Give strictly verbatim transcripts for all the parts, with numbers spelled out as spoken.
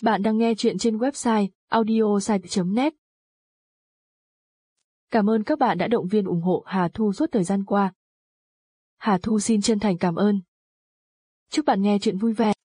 Bạn đang nghe chuyện trên website audiosite chấm net. Cảm ơn các bạn đã động viên ủng hộ Hà Thu suốt thời gian qua. Hà Thu xin chân thành cảm ơn. Chúc bạn nghe chuyện vui vẻ.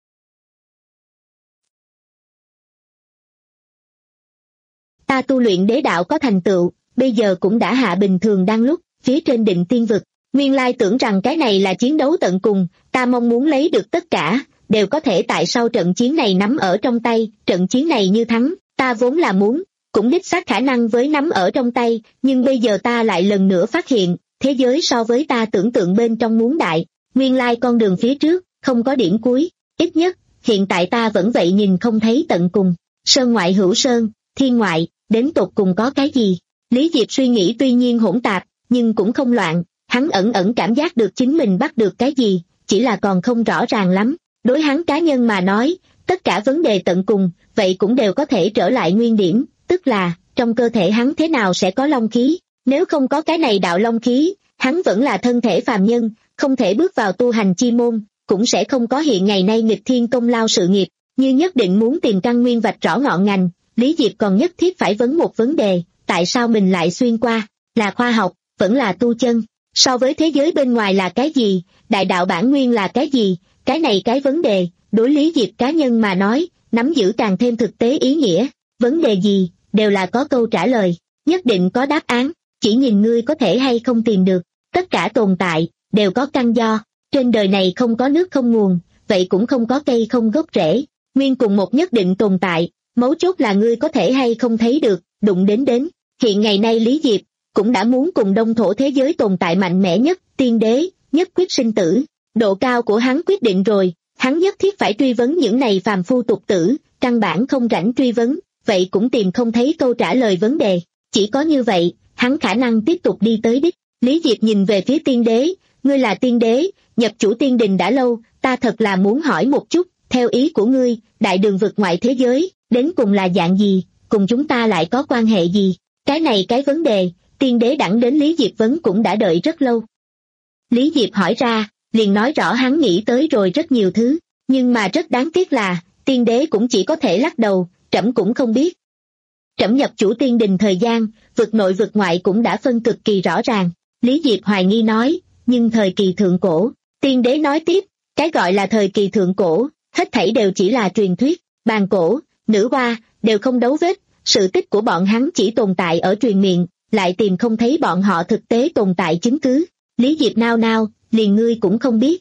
Ta tu luyện đế đạo có thành tựu, bây giờ cũng đã hạ bình thường đang lúc, phía trên định tiên vực. Nguyên lai tưởng rằng cái này là chiến đấu tận cùng, ta mong muốn lấy được tất cả, đều có thể tại sau trận chiến này nắm ở trong tay, trận chiến này như thắng, ta vốn là muốn, cũng đích xác khả năng với nắm ở trong tay, nhưng bây giờ ta lại lần nữa phát hiện, thế giới so với ta tưởng tượng bên trong muốn đại, nguyên lai con đường phía trước, không có điểm cuối, ít nhất, hiện tại ta vẫn vậy nhìn không thấy tận cùng, sơn ngoại hữu sơn, thiên ngoại, đến tột cùng có cái gì? Lý Diệp suy nghĩ tuy nhiên hỗn tạp, nhưng cũng không loạn, hắn ẩn ẩn cảm giác được chính mình bắt được cái gì, chỉ là còn không rõ ràng lắm. Đối hắn cá nhân mà nói, tất cả vấn đề tận cùng, vậy cũng đều có thể trở lại nguyên điểm, tức là, trong cơ thể hắn thế nào sẽ có long khí, nếu không có cái này đạo long khí, hắn vẫn là thân thể phàm nhân, không thể bước vào tu hành chi môn, cũng sẽ không có hiện ngày nay nghịch thiên công lao sự nghiệp, như nhất định muốn tìm căn nguyên vạch rõ ngọn ngành, Lý Diệp còn nhất thiết phải vấn một vấn đề, tại sao mình lại xuyên qua, là khoa học, vẫn là tu chân, so với thế giới bên ngoài là cái gì, đại đạo bản nguyên là cái gì, cái này cái vấn đề, đối Lý Diệp cá nhân mà nói, nắm giữ càng thêm thực tế ý nghĩa, vấn đề gì, đều là có câu trả lời, nhất định có đáp án, chỉ nhìn ngươi có thể hay không tìm được, tất cả tồn tại, đều có căn do, trên đời này không có nước không nguồn, vậy cũng không có cây không gốc rễ, nguyên cùng một nhất định tồn tại, mấu chốt là ngươi có thể hay không thấy được, đụng đến đến, hiện ngày nay Lý Diệp, cũng đã muốn cùng đông thổ thế giới tồn tại mạnh mẽ nhất, tiên đế, nhất quyết sinh tử. Độ cao của hắn quyết định rồi, hắn nhất thiết phải truy vấn những này phàm phu tục tử, căn bản không rảnh truy vấn, vậy cũng tìm không thấy câu trả lời vấn đề. Chỉ có như vậy, hắn khả năng tiếp tục đi tới đích. Lý Diệp nhìn về phía tiên đế, ngươi là tiên đế, nhập chủ tiên đình đã lâu, ta thật là muốn hỏi một chút, theo ý của ngươi, đại đường vực ngoại thế giới, đến cùng là dạng gì, cùng chúng ta lại có quan hệ gì? Cái này cái vấn đề, tiên đế đẳng đến Lý Diệp vấn cũng đã đợi rất lâu. Lý Diệp hỏi ra, liền nói rõ hắn nghĩ tới rồi rất nhiều thứ, nhưng mà rất đáng tiếc là, tiên đế cũng chỉ có thể lắc đầu, trẫm cũng không biết. Trẫm nhập chủ tiên đình thời gian, vực nội vực ngoại cũng đã phân cực kỳ rõ ràng, Lý Diệp hoài nghi nói, nhưng thời kỳ thượng cổ, tiên đế nói tiếp, cái gọi là thời kỳ thượng cổ, hết thảy đều chỉ là truyền thuyết, bàn cổ, nữ hoa, đều không đấu vết, sự tích của bọn hắn chỉ tồn tại ở truyền miệng, lại tìm không thấy bọn họ thực tế tồn tại chứng cứ, Lý Diệp nao nao, liền ngươi cũng không biết.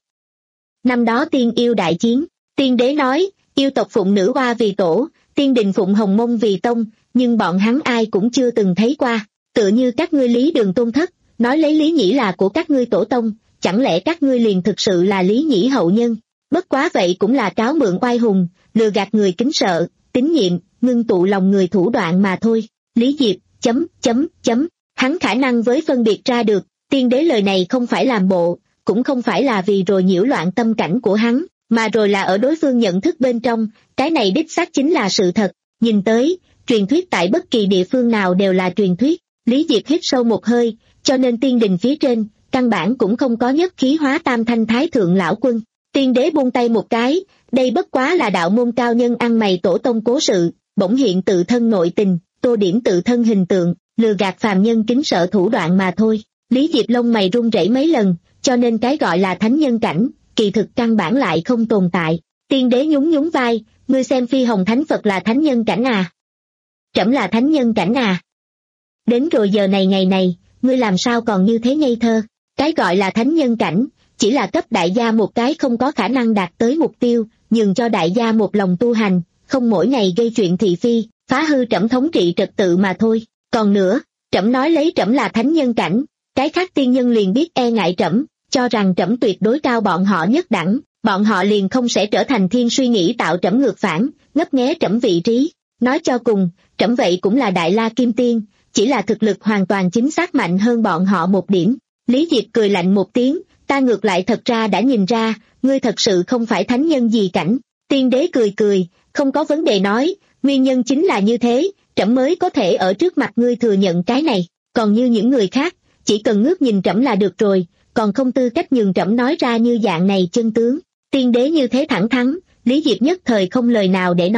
Năm đó tiên yêu đại chiến, tiên đế nói, yêu tộc phụng nữ hoa vì tổ, tiên đình phụng hồng mông vì tông, nhưng bọn hắn ai cũng chưa từng thấy qua, tựa như các ngươi Lý Đường tôn thất, nói lấy Lý Nhĩ là của các ngươi tổ tông, chẳng lẽ các ngươi liền thực sự là Lý Nhĩ hậu nhân, bất quá vậy cũng là cáo mượn oai hùng, lừa gạt người kính sợ, tín nhiệm, ngưng tụ lòng người thủ đoạn mà thôi, Lý Diệp, chấm, chấm, chấm, hắn khả năng với phân biệt ra được, tiên đế lời này không phải làm bộ, cũng không phải là vì rồi nhiễu loạn tâm cảnh của hắn, mà rồi là ở đối phương nhận thức bên trong, cái này đích xác chính là sự thật, nhìn tới, truyền thuyết tại bất kỳ địa phương nào đều là truyền thuyết, Lý Diệp hít sâu một hơi, cho nên tiên đình phía trên, căn bản cũng không có nhất khí hóa tam thanh thái thượng lão quân, tiên đế buông tay một cái, đây bất quá là đạo môn cao nhân ăn mày tổ tông cố sự, bỗng hiện tự thân nội tình, tô điểm tự thân hình tượng, lừa gạt phàm nhân kính sợ thủ đoạn mà thôi, Lý Diệp lông mày run rẩy mấy lần, cho nên cái gọi là thánh nhân cảnh, kỳ thực căn bản lại không tồn tại. Tiên đế nhún nhún vai, ngươi xem phi hồng thánh Phật là thánh nhân cảnh à? Trẫm là thánh nhân cảnh à? Đến rồi giờ này ngày này, ngươi làm sao còn như thế ngây thơ? Cái gọi là thánh nhân cảnh, chỉ là cấp đại gia một cái không có khả năng đạt tới mục tiêu, nhường cho đại gia một lòng tu hành, không mỗi ngày gây chuyện thị phi, phá hư trẫm thống trị trật tự mà thôi. Còn nữa, trẫm nói lấy trẫm là thánh nhân cảnh, cái khác tiên nhân liền biết e ngại trẫm, cho rằng trẫm tuyệt đối cao bọn họ nhất đẳng, bọn họ liền không sẽ trở thành thiên suy nghĩ tạo trẫm ngược phản, ngấp nghé trẫm vị trí. Nói cho cùng, trẫm vậy cũng là đại la kim tiên, chỉ là thực lực hoàn toàn chính xác mạnh hơn bọn họ một điểm. Lý Diệp cười lạnh một tiếng, ta ngược lại thật ra đã nhìn ra, ngươi thật sự không phải thánh nhân gì cảnh. Tiên đế cười cười, không có vấn đề nói, nguyên nhân chính là như thế, trẫm mới có thể ở trước mặt ngươi thừa nhận cái này, còn như những người khác, chỉ cần ngước nhìn trẫm là được rồi, còn không tư cách nhường trẫm nói ra như dạng này chân tướng. Tiên đế như thế thẳng thắn, Lý Diệp nhất thời không lời nào để nói,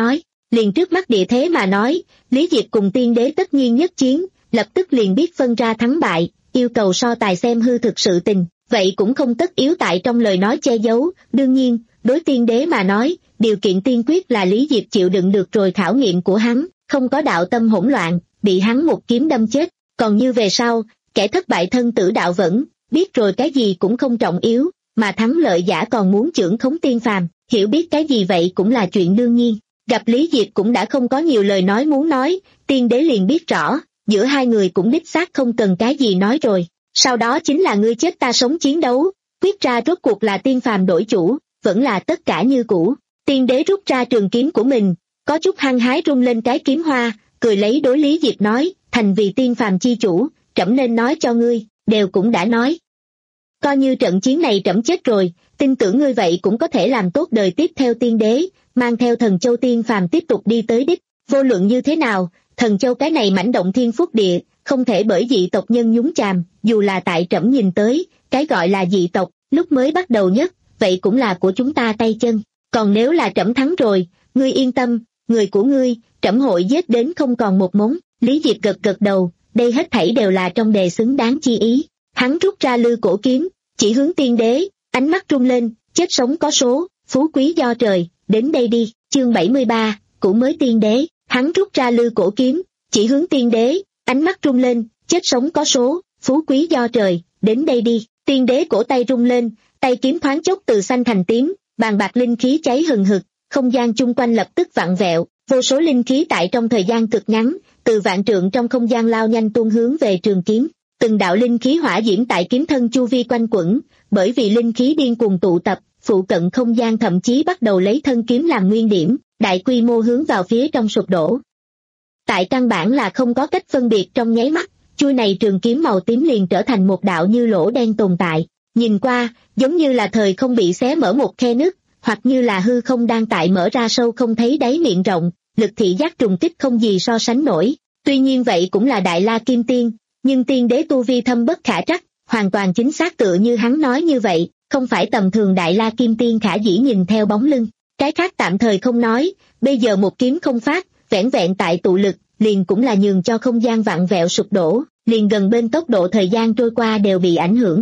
liền trước mắt địa thế mà nói, Lý Diệp cùng tiên đế tất nhiên nhất chiến, lập tức liền biết phân ra thắng bại, yêu cầu so tài xem hư thực sự tình, vậy cũng không tất yếu tại trong lời nói che giấu, đương nhiên, đối tiên đế mà nói, điều kiện tiên quyết là Lý Diệp chịu đựng được rồi khảo nghiệm của hắn, không có đạo tâm hỗn loạn, bị hắn một kiếm đâm chết, còn như về sau, kẻ thất bại thân tử đạo vẫn, biết rồi cái gì cũng không trọng yếu, mà thắng lợi giả còn muốn chưởng khống tiên phàm, hiểu biết cái gì vậy cũng là chuyện đương nhiên. Gặp Lý Diệp cũng đã không có nhiều lời nói muốn nói, tiên đế liền biết rõ, giữa hai người cũng đích xác không cần cái gì nói rồi, sau đó chính là ngươi chết ta sống chiến đấu, quyết ra rốt cuộc là tiên phàm đổi chủ, vẫn là tất cả như cũ. Tiên đế rút ra trường kiếm của mình, có chút hăng hái rung lên cái kiếm hoa, cười lấy đối Lý Diệp nói, thành vì tiên phàm chi chủ, trẫm nên nói cho ngươi, đều cũng đã nói. Coi như trận chiến này trẫm chết rồi, tin tưởng ngươi vậy cũng có thể làm tốt đời tiếp theo tiên đế, mang theo thần châu tiên phàm tiếp tục đi tới đích, vô luận như thế nào, thần châu cái này mảnh động thiên phúc địa, không thể bởi dị tộc nhân nhúng chàm, dù là tại trẫm nhìn tới, cái gọi là dị tộc, lúc mới bắt đầu nhất, vậy cũng là của chúng ta tay chân, còn nếu là trẫm thắng rồi, ngươi yên tâm, người của ngươi, trẫm hội giết đến không còn một mống. Lý Diệp gật gật đầu, đây hết thảy đều là trong đề xứng đáng chi ý, hắn rút ra lư cổ kiếm, chỉ hướng tiên đế, ánh mắt rung lên, chết sống có số, phú quý do trời, đến đây đi, chương bảy mươi ba, cũ mới tiên đế, hắn rút ra lư cổ kiếm, chỉ hướng tiên đế, ánh mắt rung lên, chết sống có số, phú quý do trời, đến đây đi, tiên đế cổ tay rung lên, tay kiếm thoáng chốc từ xanh thành tím, bàn bạc linh khí cháy hừng hực, không gian chung quanh lập tức vặn vẹo, vô số linh khí tại trong thời gian cực ngắn, từ vạn trượng trong không gian lao nhanh tuôn hướng về trường kiếm. Từng đạo linh khí hỏa diễm tại kiếm thân chu vi quanh quẩn, bởi vì linh khí điên cuồng tụ tập, phụ cận không gian thậm chí bắt đầu lấy thân kiếm làm nguyên điểm, đại quy mô hướng vào phía trong sụp đổ. Tại căn bản là không có cách phân biệt trong nháy mắt, chuôi này trường kiếm màu tím liền trở thành một đạo như lỗ đen tồn tại, nhìn qua, giống như là thời không bị xé mở một khe nứt, hoặc như là hư không đang tại mở ra sâu không thấy đáy miệng rộng, lực thị giác trùng kích không gì so sánh nổi, tuy nhiên vậy cũng là Đại La Kim Tiên. Nhưng tiên đế tu vi thâm bất khả trắc, hoàn toàn chính xác tựa như hắn nói như vậy, không phải tầm thường Đại La Kim Tiên khả dĩ nhìn theo bóng lưng. Cái khác tạm thời không nói, bây giờ một kiếm không phát, vẻn vẹn tại tụ lực, liền cũng là nhường cho không gian vặn vẹo sụp đổ, liền gần bên tốc độ thời gian trôi qua đều bị ảnh hưởng.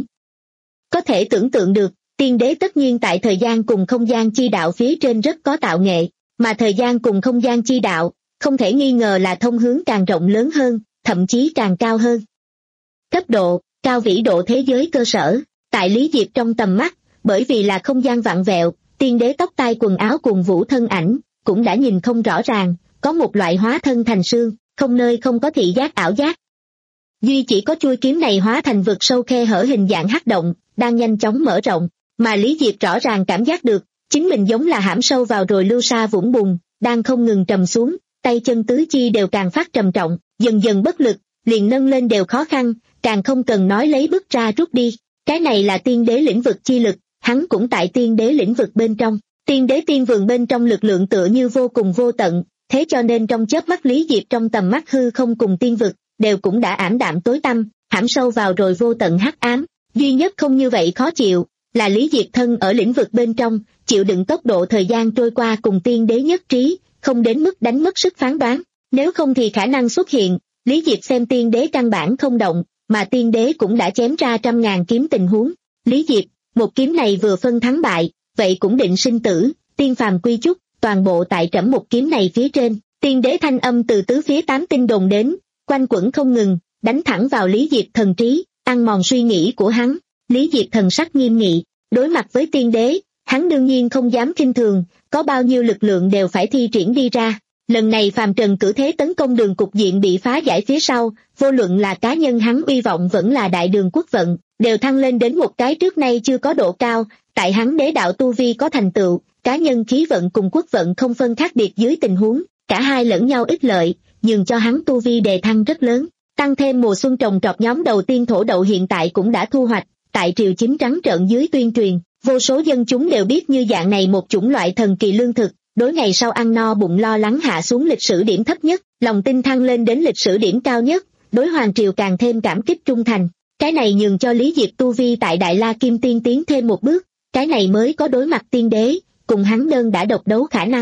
Có thể tưởng tượng được, tiên đế tất nhiên tại thời gian cùng không gian chi đạo phía trên rất có tạo nghệ, mà thời gian cùng không gian chi đạo, không thể nghi ngờ là thông hướng càng rộng lớn hơn, thậm chí càng cao hơn. Cấp độ, cao vĩ độ thế giới cơ sở, tại Lý Diệp trong tầm mắt, bởi vì là không gian vặn vẹo, tiên đế tóc tai quần áo cùng vũ thân ảnh, cũng đã nhìn không rõ ràng, có một loại hóa thân thành xương, không nơi không có thị giác ảo giác. Duy chỉ có chuôi kiếm này hóa thành vực sâu khe hở hình dạng hắc động, đang nhanh chóng mở rộng, mà Lý Diệp rõ ràng cảm giác được, chính mình giống là hãm sâu vào rồi lưu sa vũng bùn, đang không ngừng trầm xuống, tay chân tứ chi đều càng phát trầm trọng, dần dần bất lực, liền nâng lên đều khó khăn, càng không cần nói lấy bước ra rút đi. Cái này là tiên đế lĩnh vực chi lực, hắn cũng tại tiên đế lĩnh vực bên trong. Tiên đế tiên vườn bên trong lực lượng tựa như vô cùng vô tận, thế cho nên trong chớp mắt Lý Diệp trong tầm mắt hư không cùng tiên vực, đều cũng đã ảm đạm tối tăm, hãm sâu vào rồi vô tận hắc ám. Duy nhất không như vậy khó chịu, là Lý Diệp thân ở lĩnh vực bên trong, chịu đựng tốc độ thời gian trôi qua cùng tiên đế nhất trí, không đến mức đánh mất sức phán đoán. Nếu không thì khả năng xuất hiện, Lý Diệp xem tiên đế căn bản không động, mà tiên đế cũng đã chém ra trăm ngàn kiếm tình huống. Lý Diệp, một kiếm này vừa phân thắng bại, vậy cũng định sinh tử, tiên phàm quy chúc, toàn bộ tại trẫm một kiếm này phía trên. Tiên đế thanh âm từ tứ phía tám tinh đồn đến, quanh quẩn không ngừng, đánh thẳng vào Lý Diệp thần trí, ăn mòn suy nghĩ của hắn. Lý Diệp thần sắc nghiêm nghị, đối mặt với tiên đế, hắn đương nhiên không dám khinh thường, có bao nhiêu lực lượng đều phải thi triển đi ra. Lần này phàm trần cử thế tấn công đường cục diện bị phá giải phía sau, vô luận là cá nhân hắn uy vọng vẫn là đại đường quốc vận, đều thăng lên đến một cái trước nay chưa có độ cao, tại hắn đế đạo tu vi có thành tựu, cá nhân khí vận cùng quốc vận không phân khác biệt dưới tình huống, cả hai lẫn nhau ích lợi, nhường cho hắn tu vi đề thăng rất lớn. Tăng thêm mùa xuân trồng trọt nhóm đầu tiên thổ đậu hiện tại cũng đã thu hoạch, tại triều chính trắng trợn dưới tuyên truyền, vô số dân chúng đều biết như dạng này một chủng loại thần kỳ lương thực, đối ngày sau ăn no bụng lo lắng hạ xuống lịch sử điểm thấp nhất, lòng tin thăng lên đến lịch sử điểm cao nhất, đối hoàng triều càng thêm cảm kích trung thành. Cái này nhường cho Lý Diệp tu vi tại Đại La Kim Tiên tiến thêm một bước, cái này mới có đối mặt tiên đế, cùng hắn đơn đã độc đấu khả năng.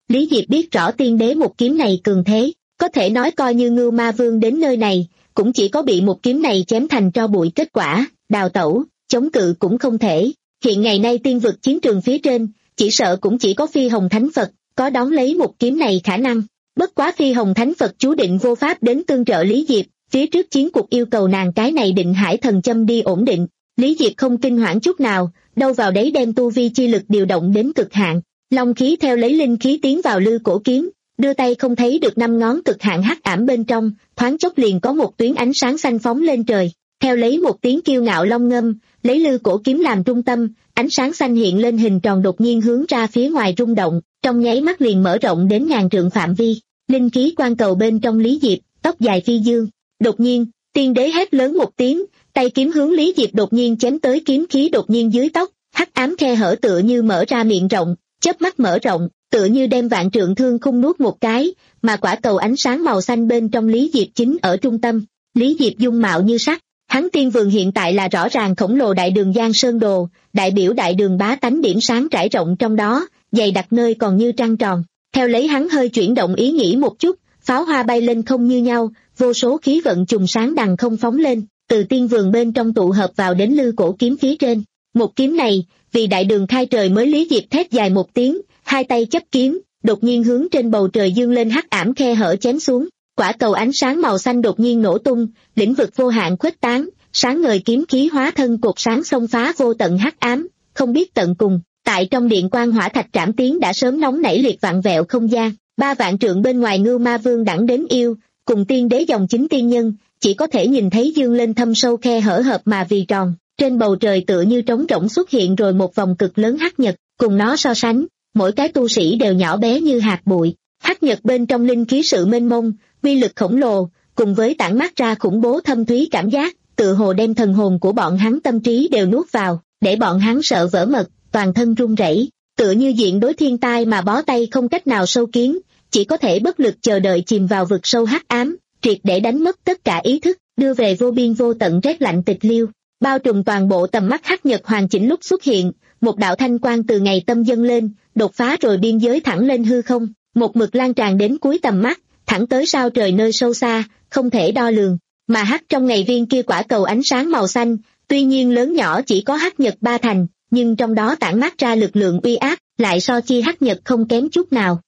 Lý Diệp biết rõ tiên đế một kiếm này cường thế, có thể nói coi như Ngưu Ma Vương đến nơi này, cũng chỉ có bị một kiếm này chém thành tro bụi, kết quả, đào tẩu, chống cự cũng không thể. Hiện ngày nay tiên vực chiến trường phía trên, chỉ sợ cũng chỉ có Phi Hồng Thánh Phật có đón lấy một kiếm này khả năng. Bất quá Phi Hồng Thánh Phật chú định vô pháp đến tương trợ Lý Diệp, phía trước chiến cuộc yêu cầu nàng cái này Định Hải Thần Châm đi ổn định. Lý Diệp không kinh hoảng chút nào, đâu vào đấy đem tu vi chi lực điều động đến cực hạn, long khí theo lấy linh khí tiến vào lư cổ kiếm, đưa tay không thấy được năm ngón cực hạn hắc ảm bên trong, thoáng chốc liền có một tuyến ánh sáng xanh phóng lên trời, theo lấy một tiếng kiêu ngạo long ngâm, lấy lư cổ kiếm làm trung tâm, ánh sáng xanh hiện lên hình tròn đột nhiên hướng ra phía ngoài rung động, trong nháy mắt liền mở rộng đến ngàn trượng phạm vi, linh khí quan cầu bên trong Lý Diệp, tóc dài phi dương. Đột nhiên, tiên đế hét lớn một tiếng, tay kiếm hướng Lý Diệp đột nhiên chém tới, kiếm khí đột nhiên dưới tóc, hắc ám khe hở tựa như mở ra miệng rộng, chớp mắt mở rộng, tựa như đem vạn trượng thương khung nuốt một cái, mà quả cầu ánh sáng màu xanh bên trong Lý Diệp chính ở trung tâm. Lý Diệp dung mạo như sắc, hắn tiên vườn hiện tại là rõ ràng khổng lồ đại đường Giang Sơn Đồ, đại biểu đại đường bá tánh điểm sáng trải rộng trong đó, dày đặc nơi còn như trăng tròn. Theo lấy hắn hơi chuyển động ý nghĩ một chút, pháo hoa bay lên không như nhau, vô số khí vận trùng sáng đằng không phóng lên, từ tiên vườn bên trong tụ hợp vào đến lư cổ kiếm phía trên. Một kiếm này, vì đại đường khai trời mới. Lý Diệp thét dài một tiếng, hai tay chấp kiếm, đột nhiên hướng trên bầu trời dương lên hắc ảm khe hở chém xuống, quả cầu ánh sáng màu xanh đột nhiên nổ tung, lĩnh vực vô hạn khuếch tán, sáng ngời kiếm khí hóa thân cột sáng xông phá vô tận hắc ám, không biết tận cùng. Tại trong điện quan hỏa thạch trảm tiến đã sớm nóng nảy liệt vạn vẹo không gian, ba vạn trượng bên ngoài Ngưu Ma Vương đẳng đến yêu, cùng tiên đế dòng chính tiên nhân, chỉ có thể nhìn thấy dương lên thâm sâu khe hở hợp mà vì tròn, trên bầu trời tựa như trống rỗng xuất hiện rồi một vòng cực lớn hắc nhật, cùng nó so sánh, mỗi cái tu sĩ đều nhỏ bé như hạt bụi. Hắc nhật bên trong linh khí sự mênh mông, uy lực khổng lồ, cùng với tản mát ra khủng bố thâm thúy cảm giác, tựa hồ đem thần hồn của bọn hắn tâm trí đều nuốt vào, để bọn hắn sợ vỡ mật, toàn thân run rẩy, tựa như diện đối thiên tai mà bó tay không cách nào sâu kiến, chỉ có thể bất lực chờ đợi chìm vào vực sâu hắc ám, triệt để đánh mất tất cả ý thức, đưa về vô biên vô tận rét lạnh tịch liêu. Bao trùm toàn bộ tầm mắt hắc nhật hoàn chỉnh lúc xuất hiện, một đạo thanh quang từ ngày tâm dâng lên, đột phá rồi biên giới thẳng lên hư không, một mực lan tràn đến cuối tầm mắt, thẳng tới sao trời nơi sâu xa, không thể đo lường. Mà hắc trong ngày viên kia quả cầu ánh sáng màu xanh, tuy nhiên lớn nhỏ chỉ có hắc nhật ba thành, nhưng trong đó tản mát ra lực lượng uy áp, lại so chi hắc nhật không kém chút nào.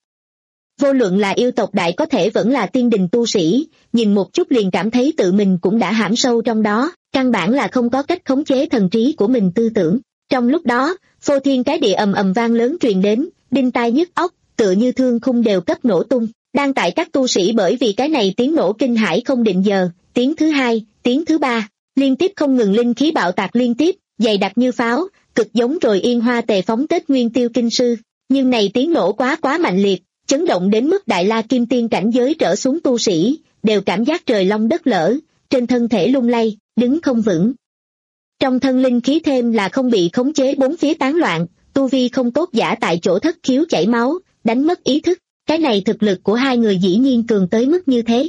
Vô luận là yêu tộc đại có thể vẫn là tiên đình tu sĩ, nhìn một chút liền cảm thấy tự mình cũng đã hãm sâu trong đó, căn bản là không có cách khống chế thần trí của mình tư tưởng. Trong lúc đó, phô thiên cái địa ầm ầm vang lớn truyền đến, đinh tai nhức óc, tựa như thương khung đều cấp nổ tung. Đang tại các tu sĩ bởi vì cái này tiếng nổ kinh hãi không định giờ, tiếng thứ hai, tiếng thứ ba, liên tiếp không ngừng linh khí bạo tạc liên tiếp, dày đặc như pháo, cực giống rồi yên hoa tề phóng Tết Nguyên Tiêu kinh sư. Nhưng này tiếng nổ quá quá mạnh liệt, chấn động đến mức đại la kim tiên cảnh giới trở xuống tu sĩ, đều cảm giác trời long đất lở, trên thân thể lung lay, đứng không vững. Trong thân linh khí thêm là không bị khống chế bốn phía tán loạn, tu vi không tốt giả tại chỗ thất khiếu chảy máu, đánh mất ý thức. Cái này thực lực của hai người dĩ nhiên cường tới mức như thế.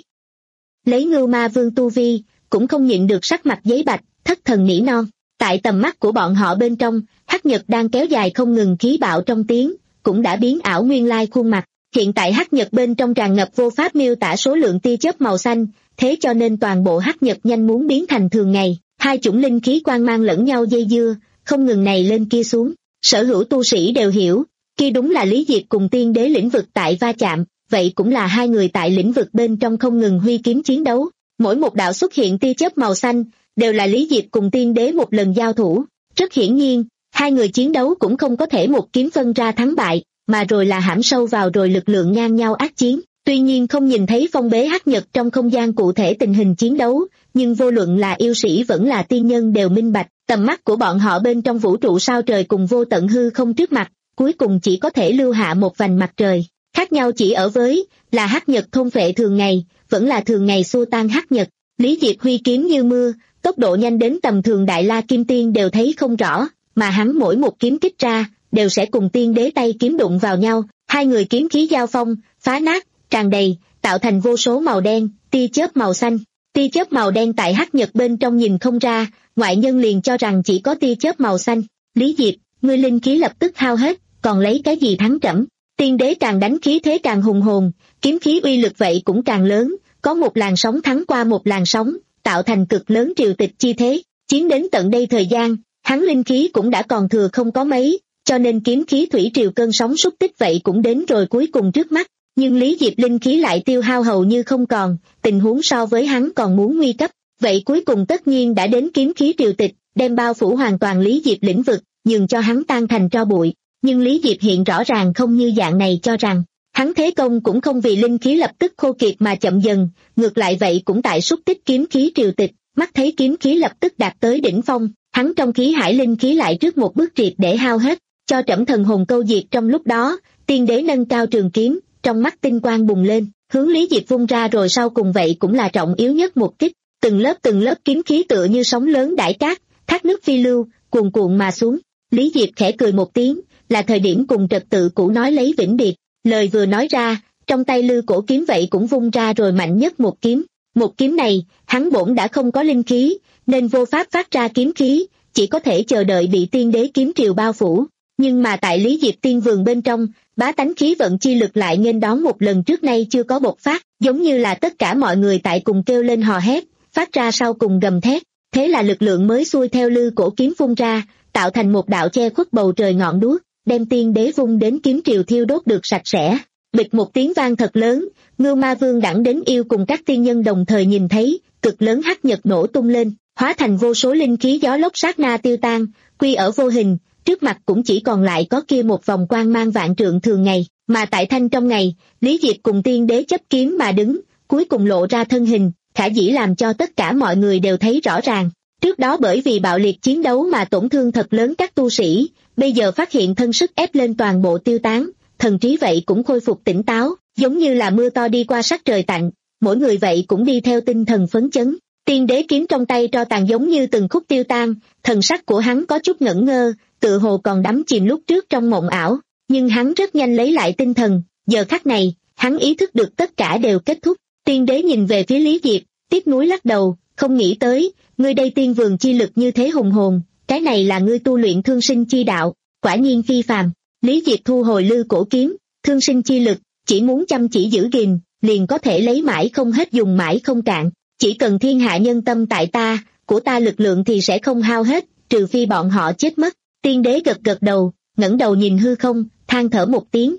Lấy Ngưu Ma Vương tu vi, cũng không nhịn được sắc mặt giấy bạch, thất thần nỉ non. Tại tầm mắt của bọn họ bên trong, hắc nhật đang kéo dài không ngừng khí bạo trong tiếng, cũng đã biến ảo nguyên lai khuôn mặt. Hiện tại hắc nhật bên trong tràn ngập vô pháp miêu tả số lượng tia chớp màu xanh, thế cho nên toàn bộ hắc nhật nhanh muốn biến thành thường ngày. Hai chủng linh khí quang mang lẫn nhau dây dưa, không ngừng này lên kia xuống. Sở hữu tu sĩ đều hiểu, kia đúng là Lý Diệp cùng tiên đế lĩnh vực tại va chạm, vậy cũng là hai người tại lĩnh vực bên trong không ngừng huy kiếm chiến đấu. Mỗi một đạo xuất hiện tia chớp màu xanh, đều là Lý Diệp cùng tiên đế một lần giao thủ. Rất hiển nhiên, hai người chiến đấu cũng không có thể một kiếm phân ra thắng bại, mà rồi là hãm sâu vào rồi lực lượng ngang nhau ác chiến. Tuy nhiên không nhìn thấy phong bế hắc nhật trong không gian cụ thể tình hình chiến đấu, nhưng vô luận là yêu sĩ vẫn là tiên nhân đều minh bạch, tầm mắt của bọn họ bên trong vũ trụ sao trời cùng vô tận hư không trước mặt, cuối cùng chỉ có thể lưu hạ một vành mặt trời. Khác nhau chỉ ở với, là hắc nhật thôn phệ thường ngày, vẫn là thường ngày xua tan hắc nhật. Lý Diệp huy kiếm như mưa, tốc độ nhanh đến tầm thường đại la kim tiên đều thấy không rõ, mà hắn mỗi một kiếm kích ra, đều sẽ cùng tiên đế tay kiếm đụng vào nhau, hai người kiếm khí giao phong, phá nát, tràn đầy, tạo thành vô số màu đen, tia chớp màu xanh. Tia chớp màu đen tại hắc nhật bên trong nhìn không ra, ngoại nhân liền cho rằng chỉ có tia chớp màu xanh. Lý Diệp, ngươi linh khí lập tức hao hết, còn lấy cái gì thắng trẫm? Tiên đế càng đánh khí thế càng hùng hồn, kiếm khí uy lực vậy cũng càng lớn, có một làn sóng thắng qua một làn sóng, tạo thành cực lớn triều tịch chi thế. Chiến đến tận đây thời gian, hắn linh khí cũng đã còn thừa không có mấy, cho nên kiếm khí thủy triều cơn sóng xúc tích vậy cũng đến rồi cuối cùng trước mắt. Nhưng Lý Diệp linh khí lại tiêu hao hầu như không còn, tình huống so với hắn còn muốn nguy cấp, vậy cuối cùng tất nhiên đã đến kiếm khí triều tịch, đem bao phủ hoàn toàn Lý Diệp lĩnh vực, nhường cho hắn tan thành tro bụi. Nhưng Lý Diệp hiện rõ ràng không như dạng này cho rằng, hắn thế công cũng không vì linh khí lập tức khô kiệt mà chậm dần, ngược lại vậy cũng tại xúc tích kiếm khí triều tịch, mắt thấy kiếm khí lập tức đạt tới đỉnh phong, hắn trong khí hải linh khí lại trước một bước triệt để hao hết, cho trẫm thần hồn câu diệt. Trong lúc đó, tiên đế nâng cao trường kiếm, trong mắt tinh quang bùng lên, hướng Lý Diệp vung ra, rồi sau cùng vậy cũng là trọng yếu nhất một kích, từng lớp từng lớp kiếm khí tựa như sóng lớn đãi cát, thác nước phi lưu, cuồn cuộn mà xuống. Lý Diệp khẽ cười một tiếng, là thời điểm cùng trật tự cũ nói lấy vĩnh biệt. Lời vừa nói ra, trong tay lư cổ kiếm vậy cũng vung ra rồi mạnh nhất một kiếm. Một kiếm này, hắn bổn đã không có linh khí, nên vô pháp phát ra kiếm khí, chỉ có thể chờ đợi bị tiên đế kiếm triều bao phủ. Nhưng mà tại Lý Diệp tiên vườn bên trong, bá tánh khí vận chi lực lại nghênh đón một lần trước nay chưa có bộc phát, giống như là tất cả mọi người tại cùng kêu lên hò hét, phát ra sau cùng gầm thét. Thế là lực lượng mới xuôi theo lư cổ kiếm vung ra, tạo thành một đạo che khuất bầu trời ngọn đuốc, đem tiên đế vung đến kiếm triều thiêu đốt được sạch sẽ. Bịch một tiếng vang thật lớn, Ngưu Ma Vương đẳng đến yêu cùng các tiên nhân đồng thời nhìn thấy, cực lớn hắc nhật nổ tung lên, hóa thành vô số linh khí gió lốc sát na tiêu tan, quy ở vô hình, trước mặt cũng chỉ còn lại có kia một vòng quang mang vạn trượng thường ngày, mà tại thanh trong ngày, Lý Diệp cùng tiên đế chấp kiếm mà đứng, cuối cùng lộ ra thân hình, khả dĩ làm cho tất cả mọi người đều thấy rõ ràng. Trước đó bởi vì bạo liệt chiến đấu mà tổn thương thật lớn các tu sĩ, bây giờ phát hiện thân sức ép lên toàn bộ tiêu tán, thần trí vậy cũng khôi phục tỉnh táo, giống như là mưa to đi qua sắc trời tạnh, mỗi người vậy cũng đi theo tinh thần phấn chấn. Tiên đế kiếm trong tay tro tàn giống như từng khúc tiêu tan, thần sắc của hắn có chút ngẩn ngơ, tự hồ còn đắm chìm lúc trước trong mộng ảo, nhưng hắn rất nhanh lấy lại tinh thần, giờ khắc này, hắn ý thức được tất cả đều kết thúc. Tiên đế nhìn về phía Lý Diệp, tiếc nuối lắc đầu, không nghĩ tới, ngươi đây tiên vườn chi lực như thế hùng hồn, cái này là ngươi tu luyện thương sinh chi đạo, quả nhiên phi phàm. Lý Diệp thu hồi lư cổ kiếm, thương sinh chi lực, chỉ muốn chăm chỉ giữ gìn, liền có thể lấy mãi không hết dùng mãi không cạn, chỉ cần thiên hạ nhân tâm tại ta, của ta lực lượng thì sẽ không hao hết, trừ phi bọn họ chết mất. Tiên đế gật gật đầu, ngẩng đầu nhìn hư không, than thở một tiếng.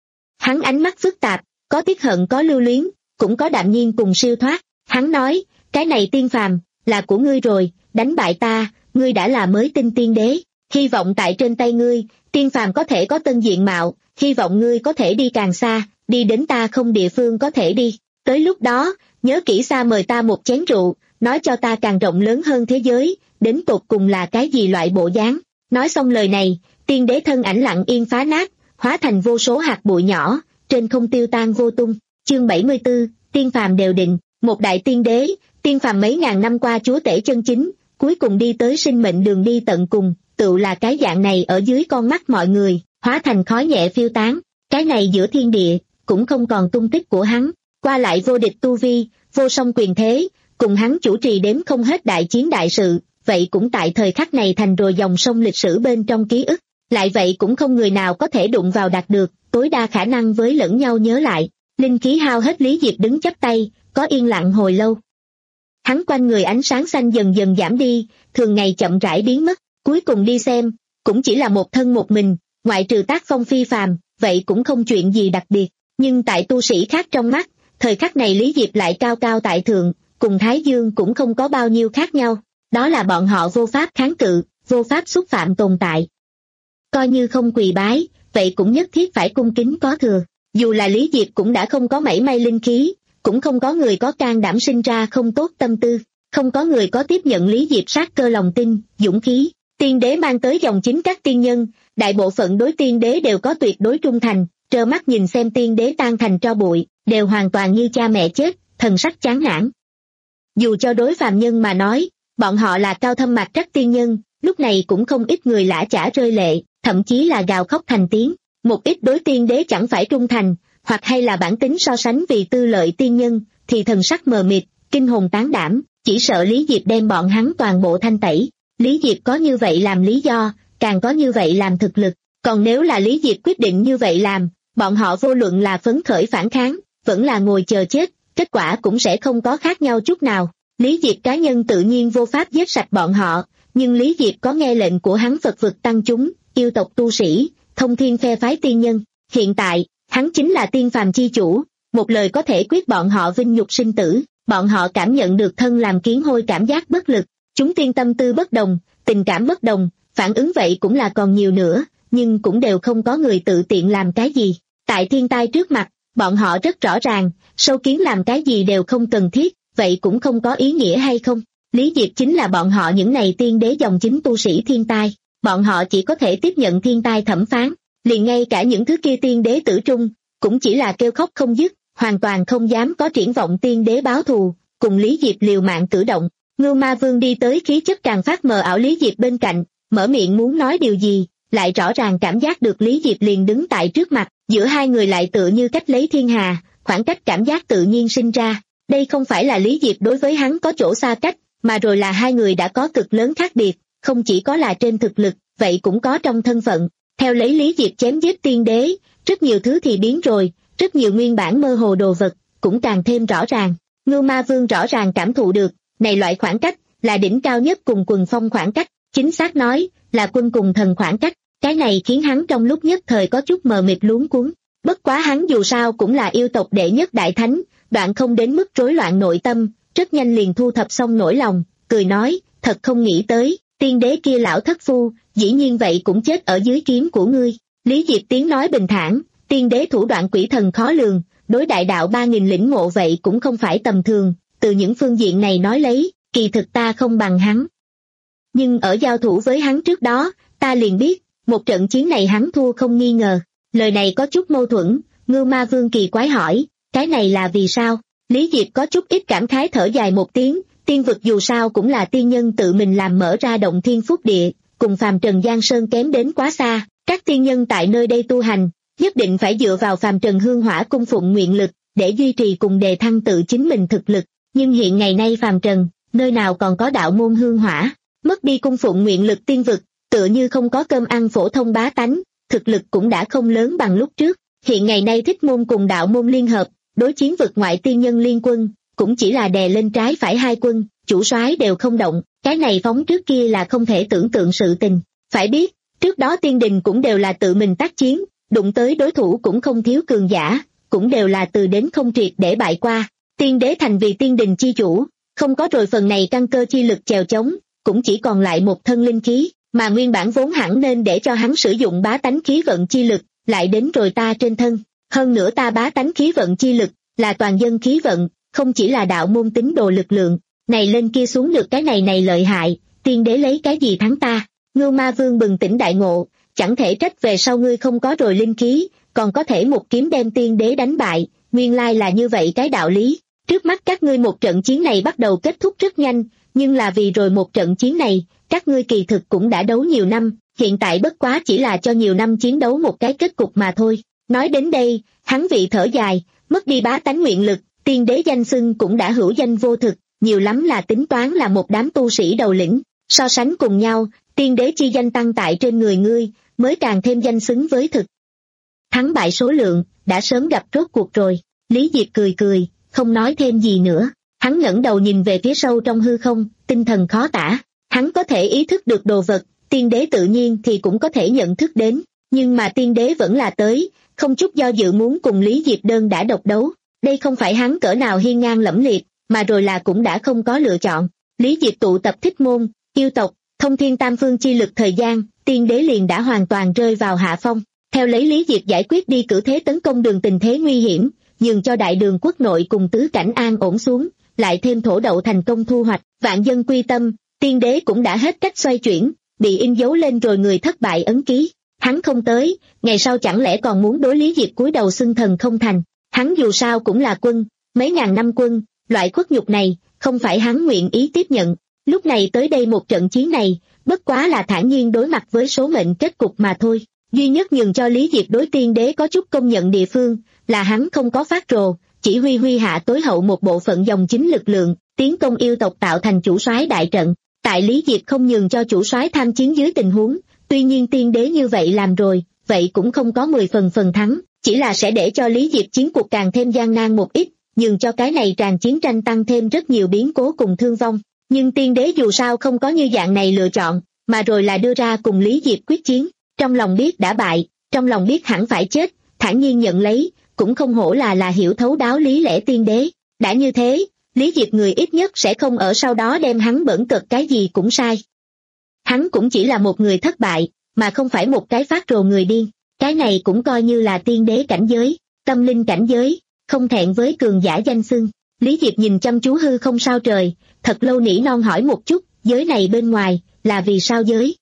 Hắn ánh mắt phức tạp, có tiếc hận có lưu luyến, cũng có đạm nhiên cùng siêu thoát. Hắn nói, cái này tiên phàm, là của ngươi rồi, đánh bại ta, ngươi đã là mới tinh tiên đế, hy vọng tại trên tay ngươi, tiên phàm có thể có tân diện mạo, hy vọng ngươi có thể đi càng xa, đi đến ta không địa phương có thể đi. Tới lúc đó, nhớ kỹ xa mời ta một chén rượu, nói cho ta càng rộng lớn hơn thế giới, đến tột cùng là cái gì loại bộ dáng. Nói xong lời này, tiên đế thân ảnh lặng yên phá nát, hóa thành vô số hạt bụi nhỏ, trên không tiêu tan vô tung. Chương bảy mươi tư, tiên phàm đều định, một đại tiên đế, tiên phàm mấy ngàn năm qua chúa tể chân chính, cuối cùng đi tới sinh mệnh đường đi tận cùng, tựu là cái dạng này ở dưới con mắt mọi người, hóa thành khói nhẹ phiêu tán, cái này giữa thiên địa, cũng không còn tung tích của hắn, qua lại vô địch tu vi, vô song quyền thế, cùng hắn chủ trì đếm không hết đại chiến đại sự, vậy cũng tại thời khắc này thành rồi dòng sông lịch sử bên trong ký ức, lại vậy cũng không người nào có thể đụng vào đạt được, tối đa khả năng với lẫn nhau nhớ lại. Linh khí hao hết, Lý Diệp đứng chắp tay, có yên lặng hồi lâu. Hắn quanh người ánh sáng xanh dần dần giảm đi, thường ngày chậm rãi biến mất, cuối cùng đi xem, cũng chỉ là một thân một mình, ngoại trừ tác phong phi phàm, vậy cũng không chuyện gì đặc biệt, nhưng tại tu sĩ khác trong mắt, thời khắc này Lý Diệp lại cao cao tại thượng, cùng Thái Dương cũng không có bao nhiêu khác nhau, đó là bọn họ vô pháp kháng cự, vô pháp xúc phạm tồn tại. Coi như không quỳ bái, vậy cũng nhất thiết phải cung kính có thừa, dù là Lý Diệp cũng đã không có mảy may linh khí, cũng không có người có can đảm sinh ra không tốt tâm tư, không có người có tiếp nhận Lý Diệp sát cơ lòng tin, dũng khí. Tiên đế mang tới dòng chính các tiên nhân, đại bộ phận đối tiên đế đều có tuyệt đối trung thành, trơ mắt nhìn xem tiên đế tan thành tro bụi, đều hoàn toàn như cha mẹ chết, thần sắc chán nản. Dù cho đối phàm nhân mà nói, bọn họ là cao thâm mạc trắc tiên nhân, lúc này cũng không ít người lã chả rơi lệ, thậm chí là gào khóc thành tiếng. Một ít đối tiên đế chẳng phải trung thành, hoặc hay là bản tính so sánh vì tư lợi tiên nhân, thì thần sắc mờ mịt, kinh hồn tán đảm, chỉ sợ Lý Diệp đem bọn hắn toàn bộ thanh tẩy. Lý Diệp có như vậy làm lý do, càng có như vậy làm thực lực, còn nếu là Lý Diệp quyết định như vậy làm, bọn họ vô luận là phấn khởi phản kháng, vẫn là ngồi chờ chết, kết quả cũng sẽ không có khác nhau chút nào. Lý Diệp cá nhân tự nhiên vô pháp giết sạch bọn họ, nhưng Lý Diệp có nghe lệnh của hắn Phật vực tăng chúng, yêu tộc tu sĩ, thông thiên phe phái tiên nhân. Hiện tại, hắn chính là tiên phàm chi chủ, một lời có thể quyết bọn họ vinh nhục sinh tử. Bọn họ cảm nhận được thân làm kiến hôi cảm giác bất lực, chúng tiên tâm tư bất đồng, tình cảm bất đồng, phản ứng vậy cũng là còn nhiều nữa, nhưng cũng đều không có người tự tiện làm cái gì. Tại thiên tai trước mặt, bọn họ rất rõ ràng, sâu kiến làm cái gì đều không cần thiết, vậy cũng không có ý nghĩa hay không. Lý Diệp chính là bọn họ những này tiên đế dòng chính tu sĩ thiên tai, bọn họ chỉ có thể tiếp nhận thiên tai thẩm phán, liền ngay cả những thứ kia tiên đế tử trung, cũng chỉ là kêu khóc không dứt, hoàn toàn không dám có triển vọng tiên đế báo thù, cùng Lý Diệp liều mạng cử động. Ngưu Ma Vương đi tới khí chất càng phát mờ ảo Lý Diệp bên cạnh, mở miệng muốn nói điều gì, lại rõ ràng cảm giác được Lý Diệp liền đứng tại trước mặt, giữa hai người lại tựa như cách lấy thiên hà, khoảng cách cảm giác tự nhiên sinh ra. Đây không phải là Lý Diệp đối với hắn có chỗ xa cách, mà rồi là hai người đã có cực lớn khác biệt, không chỉ có là trên thực lực, vậy cũng có trong thân phận. Theo lấy Lý Diệp chém giết tiên đế, rất nhiều thứ thì biến rồi, rất nhiều nguyên bản mơ hồ đồ vật, cũng càng thêm rõ ràng. Ngưu Ma Vương rõ ràng cảm thụ được, này loại khoảng cách, là đỉnh cao nhất cùng quần phong khoảng cách, chính xác nói, là quân cùng thần khoảng cách, cái này khiến hắn trong lúc nhất thời có chút mờ mịt luống cuống. Bất quá hắn dù sao cũng là yêu tộc đệ nhất đại thánh, đoạn không đến mức rối loạn nội tâm, rất nhanh liền thu thập xong nỗi lòng, cười nói, thật không nghĩ tới, tiên đế kia lão thất phu, dĩ nhiên vậy cũng chết ở dưới kiếm của ngươi. Lý Diệp tiếng nói bình thản, tiên đế thủ đoạn quỷ thần khó lường, đối đại đạo ba nghìn lĩnh ngộ vậy cũng không phải tầm thường, từ những phương diện này nói lấy, kỳ thực ta không bằng hắn. Nhưng ở giao thủ với hắn trước đó, ta liền biết, một trận chiến này hắn thua không nghi ngờ. Lời này có chút mâu thuẫn, Ngưu Ma Vương kỳ quái hỏi, cái này là vì sao? Lý Diệp có chút ít cảm khái thở dài một tiếng, tiên vực dù sao cũng là tiên nhân tự mình làm mở ra động thiên phúc địa, cùng phàm trần Giang Sơn kém đến quá xa, các tiên nhân tại nơi đây tu hành, nhất định phải dựa vào phàm trần hương hỏa cung phụng nguyện lực, để duy trì cùng đề thăng tự chính mình thực lực, nhưng hiện ngày nay phàm trần, nơi nào còn có đạo môn hương hỏa, mất đi cung phụng nguyện lực tiên vực, tựa như không có cơm ăn phổ thông bá tánh, thực lực cũng đã không lớn bằng lúc trước. Hiện ngày nay thích môn cùng đạo môn liên hợp, đối chiến vực ngoại tiên nhân liên quân, cũng chỉ là đè lên trái phải hai quân, chủ soái đều không động, cái này phóng trước kia là không thể tưởng tượng sự tình. Phải biết, trước đó tiên đình cũng đều là tự mình tác chiến, đụng tới đối thủ cũng không thiếu cường giả, cũng đều là từ đến không triệt để bại qua. Tiên đế thành vì tiên đình chi chủ, không có rồi phần này căn cơ chi lực chèo chống, cũng chỉ còn lại một thân linh khí, mà nguyên bản vốn hẳn nên để cho hắn sử dụng bá tánh khí vận chi lực, lại đến rồi ta trên thân. Hơn nữa ta bá tánh khí vận chi lực, là toàn dân khí vận, không chỉ là đạo môn tín đồ lực lượng, này lên kia xuống được cái này này lợi hại, tiên đế lấy cái gì thắng ta? Ngưu Ma Vương bừng tỉnh đại ngộ, chẳng thể trách về sau ngươi không có rồi linh khí, còn có thể một kiếm đem tiên đế đánh bại, nguyên lai là như vậy cái đạo lý. Trước mắt các ngươi một trận chiến này bắt đầu kết thúc rất nhanh, nhưng là vì rồi một trận chiến này, các ngươi kỳ thực cũng đã đấu nhiều năm, hiện tại bất quá chỉ là cho nhiều năm chiến đấu một cái kết cục mà thôi. Nói đến đây, hắn vị thở dài, mất đi bá tánh nguyện lực, tiên đế danh xưng cũng đã hữu danh vô thực, nhiều lắm là tính toán là một đám tu sĩ đầu lĩnh, so sánh cùng nhau, tiên đế chi danh tăng tại trên người ngươi, mới càng thêm danh xứng với thực. Thắng bại số lượng, đã sớm gặp rốt cuộc rồi. Lý Diệp cười cười, không nói thêm gì nữa, hắn ngẩng đầu nhìn về phía sâu trong hư không, tinh thần khó tả, hắn có thể ý thức được đồ vật, tiên đế tự nhiên thì cũng có thể nhận thức đến, nhưng mà tiên đế vẫn là tới, không chút do dự muốn cùng Lý Diệp đơn đã độc đấu, đây không phải hắn cỡ nào hiên ngang lẫm liệt, mà rồi là cũng đã không có lựa chọn. Lý Diệp tụ tập thích môn, yêu tộc, thông thiên tam phương chi lực thời gian, tiên đế liền đã hoàn toàn rơi vào hạ phong. Theo lấy Lý Diệp giải quyết đi cử thế tấn công đường tình thế nguy hiểm, nhường cho đại đường quốc nội cùng tứ cảnh an ổn xuống, lại thêm thổ đậu thành công thu hoạch, vạn dân quy tâm, tiên đế cũng đã hết cách xoay chuyển, bị in dấu lên rồi người thất bại ấn ký. Hắn không tới, ngày sau chẳng lẽ còn muốn đối Lý Diệp cúi đầu xưng thần không thành. Hắn dù sao cũng là quân, mấy ngàn năm quân, loại khuất nhục này, không phải hắn nguyện ý tiếp nhận. Lúc này tới đây một trận chiến này, bất quá là thản nhiên đối mặt với số mệnh kết cục mà thôi. Duy nhất nhường cho Lý Diệp đối tiên đế có chút công nhận địa phương, là hắn không có phát rồ, chỉ huy huy hạ tối hậu một bộ phận dòng chính lực lượng, tiến công yêu tộc tạo thành chủ soái đại trận. Tại Lý Diệp không nhường cho chủ soái tham chiến dưới tình huống, tuy nhiên tiên đế như vậy làm rồi, vậy cũng không có mười phần phần thắng, chỉ là sẽ để cho Lý Diệp chiến cuộc càng thêm gian nan một ít, nhường cho cái này tràn chiến tranh tăng thêm rất nhiều biến cố cùng thương vong. Nhưng tiên đế dù sao không có như dạng này lựa chọn, mà rồi là đưa ra cùng Lý Diệp quyết chiến, trong lòng biết đã bại, trong lòng biết hẳn phải chết, thản nhiên nhận lấy, cũng không hổ là là hiểu thấu đáo lý lẽ tiên đế. Đã như thế, Lý Diệp người ít nhất sẽ không ở sau đó đem hắn bỡn cợt cái gì cũng sai. Hắn cũng chỉ là một người thất bại, mà không phải một cái phát rồ người điên, cái này cũng coi như là tiên đế cảnh giới, tâm linh cảnh giới, không thẹn với cường giả danh xưng. Lý Diệp nhìn chăm chú hư không sao trời, thật lâu nỉ non hỏi một chút, giới này bên ngoài, là vì sao giới?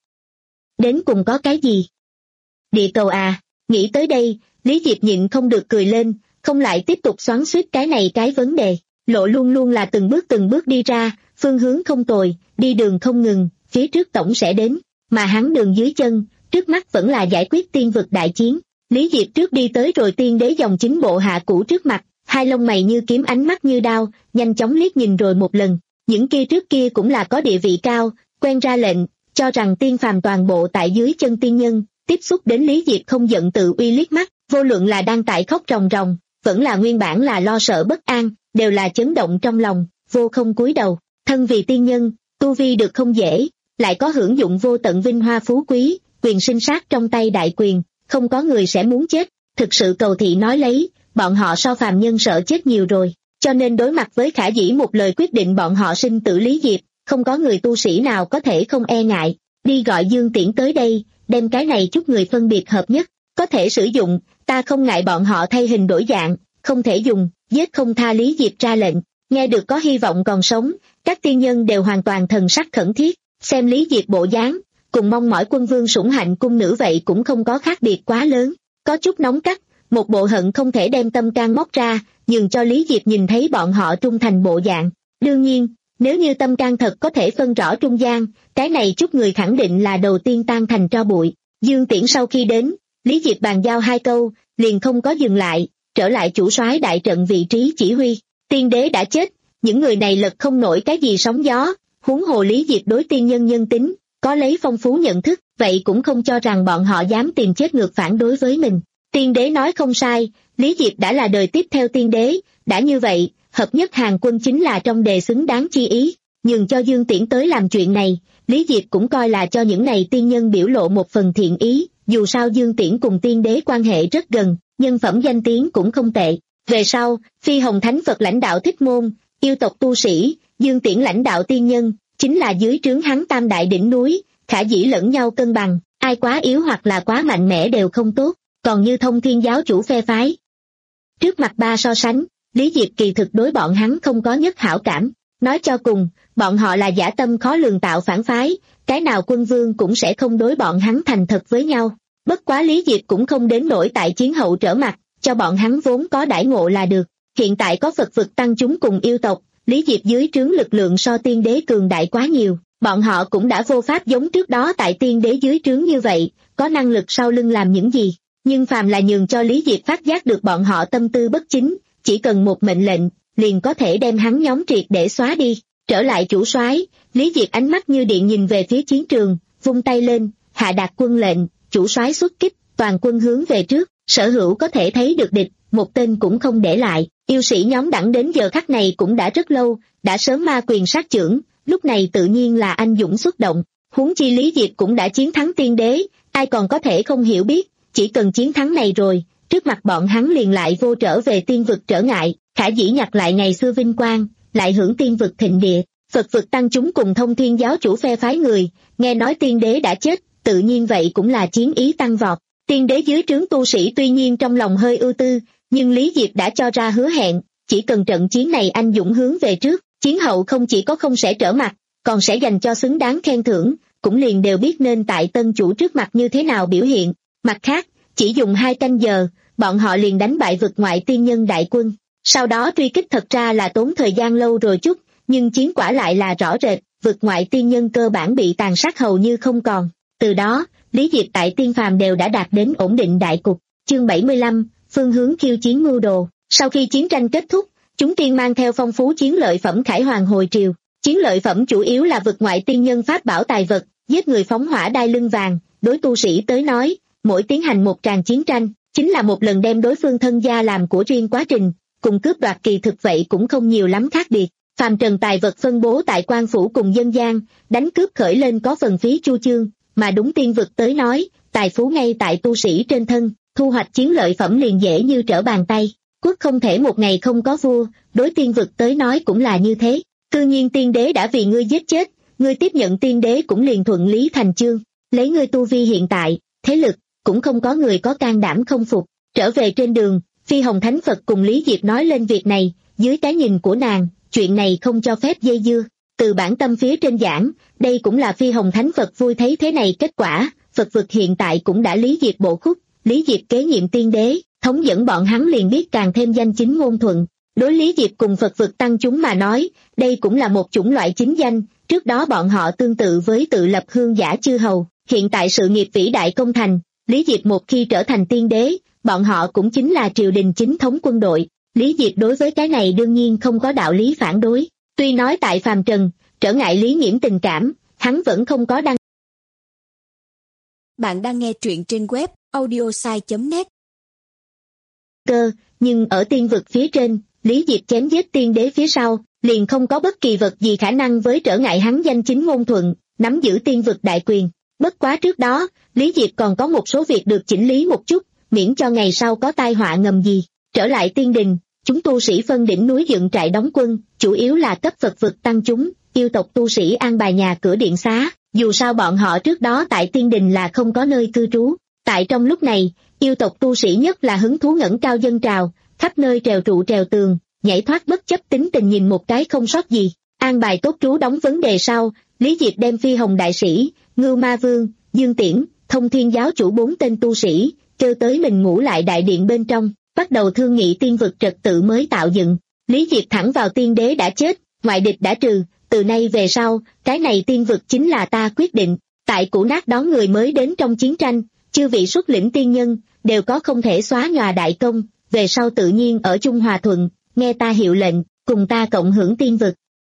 Đến cùng có cái gì? Địa cầu à, nghĩ tới đây, Lý Diệp nhịn không được cười lên, không lại tiếp tục xoắn xuýt cái này cái vấn đề. Lộ luôn luôn là từng bước từng bước đi ra, phương hướng không tồi, đi đường không ngừng, phía trước tổng sẽ đến, mà hắn đường dưới chân, trước mắt vẫn là giải quyết tiên vực đại chiến. Lý Diệp trước đi tới rồi tiên đế dòng chính bộ hạ cũ trước mặt, hai lông mày như kiếm ánh mắt như đao, nhanh chóng liếc nhìn rồi một lần. Những kia trước kia cũng là có địa vị cao, quen ra lệnh, cho rằng tiên phàm toàn bộ tại dưới chân tiên nhân, tiếp xúc đến Lý Diệp không giận tự uy liếc mắt, vô luận là đang tại khóc ròng ròng, vẫn là nguyên bản là lo sợ bất an, đều là chấn động trong lòng, vô không cúi đầu. Thân vì tiên nhân, tu vi được không dễ, lại có hưởng dụng vô tận vinh hoa phú quý, quyền sinh sát trong tay đại quyền, không có người sẽ muốn chết. Thực sự cầu thị nói lấy, bọn họ so phàm nhân sợ chết nhiều rồi, cho nên đối mặt với khả dĩ một lời quyết định bọn họ sinh tử Lý Diệp, không có người tu sĩ nào có thể không e ngại. Đi gọi Dương Tiễn tới đây, đem cái này chút người phân biệt hợp nhất, có thể sử dụng, ta không ngại bọn họ thay hình đổi dạng, không thể dùng, giết không tha. Lý Diệp ra lệnh. Nghe được có hy vọng còn sống, các tiên nhân đều hoàn toàn thần sắc khẩn thiết, xem Lý Diệp bộ dáng, cùng mong mỏi quân vương sủng hạnh cung nữ vậy cũng không có khác biệt quá lớn, có chút nóng cắt, một bộ hận không thể đem tâm can móc ra, nhường cho Lý Diệp nhìn thấy bọn họ trung thành bộ dạng. Đương nhiên, nếu như tâm can thật có thể phân rõ trung gian, cái này chút người khẳng định là đầu tiên tan thành tro bụi. Dương Tiễn sau khi đến, Lý Diệp bàn giao hai câu, liền không có dừng lại, trở lại chủ soái đại trận vị trí chỉ huy. Tiên đế đã chết, những người này lật không nổi cái gì sóng gió, huống hồ Lý Diệp đối tiên nhân nhân tính, có lấy phong phú nhận thức, vậy cũng không cho rằng bọn họ dám tìm chết ngược phản đối với mình. Tiên đế nói không sai, Lý Diệp đã là đời tiếp theo tiên đế, đã như vậy, hợp nhất hàng quân chính là trong đề xứng đáng chi ý, nhường cho Dương Tiễn tới làm chuyện này, Lý Diệp cũng coi là cho những này tiên nhân biểu lộ một phần thiện ý, dù sao Dương Tiễn cùng tiên đế quan hệ rất gần, nhân phẩm danh tiếng cũng không tệ. Về sau, Phi Hồng Thánh Phật lãnh đạo Thích Môn, yêu tộc tu sĩ, Dương Tiễn lãnh đạo tiên nhân, chính là dưới trướng hắn tam đại đỉnh núi, khả dĩ lẫn nhau cân bằng, ai quá yếu hoặc là quá mạnh mẽ đều không tốt, còn như Thông Thiên giáo chủ phe phái. Trước mặt ba so sánh, Lý Diệp kỳ thực đối bọn hắn không có nhất hảo cảm, nói cho cùng, bọn họ là dã tâm khó lường tạo phản phái, cái nào quân vương cũng sẽ không đối bọn hắn thành thật với nhau. Bất quá Lý Diệp cũng không đến nỗi tại chiến hậu trở mặt, cho bọn hắn vốn có đãi ngộ là được. Hiện tại có Phật vực tăng chúng cùng yêu tộc, Lý Diệp dưới trướng lực lượng so tiên đế cường đại quá nhiều, bọn họ cũng đã vô pháp giống trước đó tại tiên đế dưới trướng như vậy, có năng lực sau lưng làm những gì. Nhưng phàm là nhường cho Lý Diệp phát giác được bọn họ tâm tư bất chính, chỉ cần một mệnh lệnh, liền có thể đem hắn nhóm triệt để xóa đi. Trở lại chủ soái, Lý Diệp ánh mắt như điện nhìn về phía chiến trường, vung tay lên, hạ đạt quân lệnh, chủ soái xuất kích, toàn quân hướng về trước, sở hữu có thể thấy được địch, một tên cũng không để lại. Yêu sĩ nhóm đẳng đến giờ khắc này cũng đã rất lâu, đã sớm ma quyền sát chưởng, lúc này tự nhiên là anh dũng xuất động. Huống chi Lý Diệp cũng đã chiến thắng tiên đế, ai còn có thể không hiểu biết, chỉ cần chiến thắng này rồi, trước mặt bọn hắn liền lại vô trở về tiên vực trở ngại, khả dĩ nhặt lại ngày xưa vinh quang, lại hưởng tiên vực thịnh địa. Phật vực tăng chúng cùng Thông Thiên giáo chủ phe phái người, nghe nói tiên đế đã chết, tự nhiên vậy cũng là chiến ý tăng vọt. Tiên đế dưới trướng tu sĩ tuy nhiên trong lòng hơi ưu tư, nhưng Lý Diệp đã cho ra hứa hẹn, chỉ cần trận chiến này anh dũng hướng về trước, chiến hậu không chỉ có không sẽ trở mặt, còn sẽ dành cho xứng đáng khen thưởng, cũng liền đều biết nên tại tân chủ trước mặt như thế nào biểu hiện. Mặt khác, chỉ dùng hai canh giờ, bọn họ liền đánh bại vực ngoại tiên nhân đại quân. Sau đó truy kích thật ra là tốn thời gian lâu rồi chút, nhưng chiến quả lại là rõ rệt, vực ngoại tiên nhân cơ bản bị tàn sát hầu như không còn. Từ đó, Lý Diệp tại tiên phàm đều đã đạt đến ổn định đại cục. Chương bảy mươi lăm, phương hướng khiêu chiến mưu đồ. Sau khi chiến tranh kết thúc, chúng tiên mang theo phong phú chiến lợi phẩm khải hoàn hồi triều. Chiến lợi phẩm chủ yếu là vực ngoại tiên nhân pháp bảo tài vật, giết người phóng hỏa đai lưng vàng, đối tu sĩ tới nói, mỗi tiến hành một tràng chiến tranh, chính là một lần đem đối phương thân gia làm của riêng quá trình, cùng cướp đoạt kỳ thực vậy cũng không nhiều lắm khác biệt. Phàm trần tài vật phân bố tại quan phủ cùng dân gian, đánh cướp khởi lên có phần phí chu chương, mà đúng tiên vực tới nói, tài phú ngay tại tu sĩ trên thân, thu hoạch chiến lợi phẩm liền dễ như trở bàn tay. Quốc không thể một ngày không có vua, đối tiên vực tới nói cũng là như thế. Cư nhiên tiên đế đã vì ngươi giết chết, ngươi tiếp nhận tiên đế cũng liền thuận lý thành chương. Lấy ngươi tu vi hiện tại, thế lực, cũng không có người có can đảm không phục. Trở về trên đường, Phi Hồng Thánh Phật cùng Lý Diệp nói lên việc này, dưới cái nhìn của nàng, chuyện này không cho phép dây dưa. Từ bản tâm phía trên giảng, đây cũng là Phi Hồng Thánh Phật vui thấy thế này kết quả. Phật vực hiện tại cũng đã Lý Diệp bộ khúc, Lý Diệp kế nhiệm tiên đế, thống dẫn bọn hắn liền biết càng thêm danh chính ngôn thuận. Đối Lý Diệp cùng Phật vực tăng chúng mà nói, đây cũng là một chủng loại chính danh, trước đó bọn họ tương tự với tự lập hương giả chư hầu, hiện tại sự nghiệp vĩ đại công thành, Lý Diệp một khi trở thành tiên đế, bọn họ cũng chính là triều đình chính thống quân đội. Lý Diệp đối với cái này đương nhiên không có đạo lý phản đối, tuy nói tại phàm trần, trở ngại Lý Nghiễm tình cảm, hắn vẫn không có đăng. Bạn đang nghe truyện trên web audiosai chấm net. Cơ, nhưng ở tiên vực phía trên, Lý Diệp chém giết tiên đế phía sau, liền không có bất kỳ vật gì khả năng với trở ngại hắn danh chính ngôn thuận, nắm giữ tiên vực đại quyền. Bất quá trước đó, Lý Diệp còn có một số việc được chỉnh lý một chút, miễn cho ngày sau có tai họa ngầm gì. Trở lại tiên đình, chúng tu sĩ phân đỉnh núi dựng trại đóng quân, chủ yếu là cấp Phật vực tăng chúng, yêu tộc tu sĩ an bài nhà cửa điện xá, dù sao bọn họ trước đó tại tiên đình là không có nơi cư trú. Tại trong lúc này, yêu tộc tu sĩ nhất là hứng thú ngẩng cao dân trào, khắp nơi trèo trụ trèo tường, nhảy thoát bất chấp tính tình nhìn một cái không sót gì. An bài tốt trú đóng vấn đề sau, Lý Diệp đem Phi Hồng đại sĩ, Ngưu Ma Vương, Dương Tiễn, Thông Thiên giáo chủ bốn tên tu sĩ, kêu tới mình ngủ lại đại điện bên trong, bắt đầu thương nghị tiên vực trật tự mới tạo dựng. Lý Diệp thẳng vào tiên đế đã chết, ngoại địch đã trừ, từ nay về sau, cái này tiên vực chính là ta quyết định. Tại Cũ Nát đón người mới đến trong chiến tranh, chư vị xuất lĩnh tiên nhân, đều có không thể xóa nhòa đại công, về sau tự nhiên ở chung hòa thuận, nghe ta hiệu lệnh, cùng ta cộng hưởng tiên vực.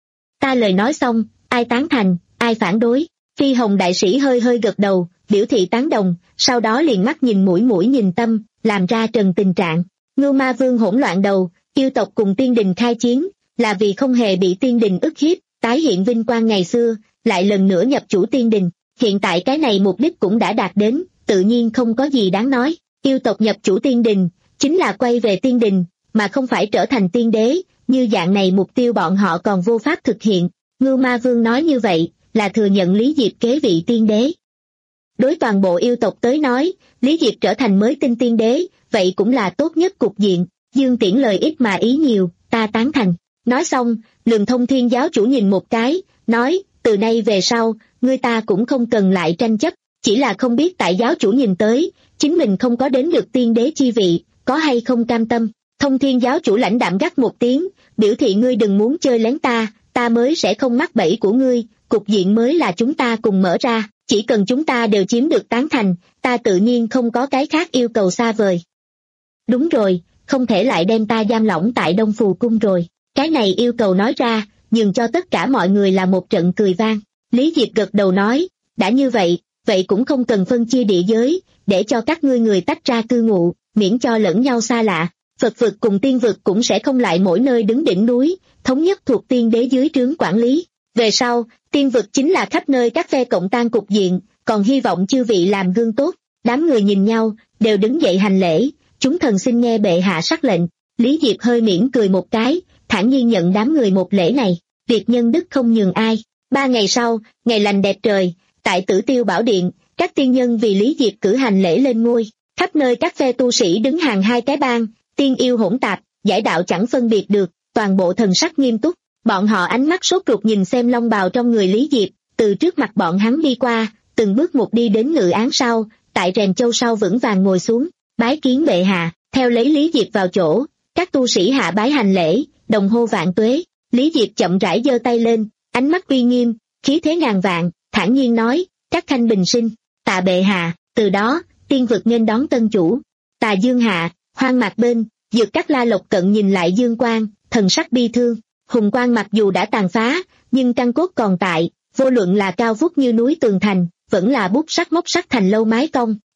Ta lời nói xong, ai tán thành, ai phản đối, Phi Hồng đại sĩ hơi hơi gật đầu, biểu thị tán đồng, sau đó liền mắt nhìn mũi mũi nhìn tâm, làm ra trần tình trạng. Ngưu Ma Vương hỗn loạn đầu, yêu tộc cùng tiên đình khai chiến, là vì không hề bị tiên đình ức hiếp, tái hiện vinh quang ngày xưa, lại lần nữa nhập chủ tiên đình. Hiện tại cái này mục đích cũng đã đạt đến, tự nhiên không có gì đáng nói. Yêu tộc nhập chủ tiên đình, chính là quay về tiên đình, mà không phải trở thành tiên đế, như dạng này mục tiêu bọn họ còn vô pháp thực hiện. Ngưu Ma Vương nói như vậy, là thừa nhận Lý Diệp kế vị tiên đế. Đối toàn bộ yêu tộc tới nói, Lý Diệp trở thành mới tinh tiên đế, vậy cũng là tốt nhất cục diện. Dương Tiễn lời ít mà ý nhiều, ta tán thành. Nói xong, Lường Thông Thiên giáo chủ nhìn một cái, nói, từ nay về sau, ngươi ta cũng không cần lại tranh chấp, chỉ là không biết tại giáo chủ nhìn tới, chính mình không có đến được tiên đế chi vị, có hay không cam tâm. Thông Thiên giáo chủ lãnh đạm gắt một tiếng, biểu thị ngươi đừng muốn chơi lén ta, ta mới sẽ không mắc bẫy của ngươi, cục diện mới là chúng ta cùng mở ra, chỉ cần chúng ta đều chiếm được tán thành, ta tự nhiên không có cái khác yêu cầu xa vời. Đúng rồi, không thể lại đem ta giam lỏng tại Đông Phù Cung rồi, cái này yêu cầu nói ra, nhường cho tất cả mọi người là một trận cười vang. Lý Diệp gật đầu nói, đã như vậy, vậy cũng không cần phân chia địa giới, để cho các ngươi người tách ra cư ngụ, miễn cho lẫn nhau xa lạ. Phật vực cùng tiên vực cũng sẽ không lại mỗi nơi đứng đỉnh núi, thống nhất thuộc tiên đế dưới trướng quản lý. Về sau, tiên vực chính là khắp nơi các phe cộng tan cục diện, còn hy vọng chư vị làm gương tốt. Đám người nhìn nhau, đều đứng dậy hành lễ, chúng thần xin nghe bệ hạ sắc lệnh. Lý Diệp hơi mỉm cười một cái, thản nhiên nhận đám người một lễ này, việc nhân đức không nhường ai. Ba ngày sau, ngày lành đẹp trời, tại Tử Tiêu Bảo Điện, các tiên nhân vì Lý Diệp cử hành lễ lên ngôi, khắp nơi các phe tu sĩ đứng hàng hai cái bang, tiên yêu hỗn tạp, giải đạo chẳng phân biệt được, toàn bộ thần sắc nghiêm túc, bọn họ ánh mắt sốt ruột nhìn xem long bào trong người Lý Diệp, từ trước mặt bọn hắn đi qua, từng bước một đi đến ngự án sau, tại rèm châu sau vững vàng ngồi xuống, bái kiến bệ hạ, theo lấy Lý Diệp vào chỗ, các tu sĩ hạ bái hành lễ, đồng hô vạn tuế. Lý Diệp chậm rãi giơ tay lên, ánh mắt uy nghiêm, khí thế ngàn vạn, thản nhiên nói, các khanh bình sinh, tạ bệ hạ. Từ đó, tiên vực nghênh đón tân chủ. Tà Dương hạ, hoang mạc bên, Dược Các La Lộc Cận nhìn lại Dương Quang, thần sắc bi thương. Hùng quang mặc dù đã tàn phá, nhưng căn cốt còn tại, vô luận là cao vút như núi tường thành, vẫn là bút sắc móc sắc thành lâu mái cong,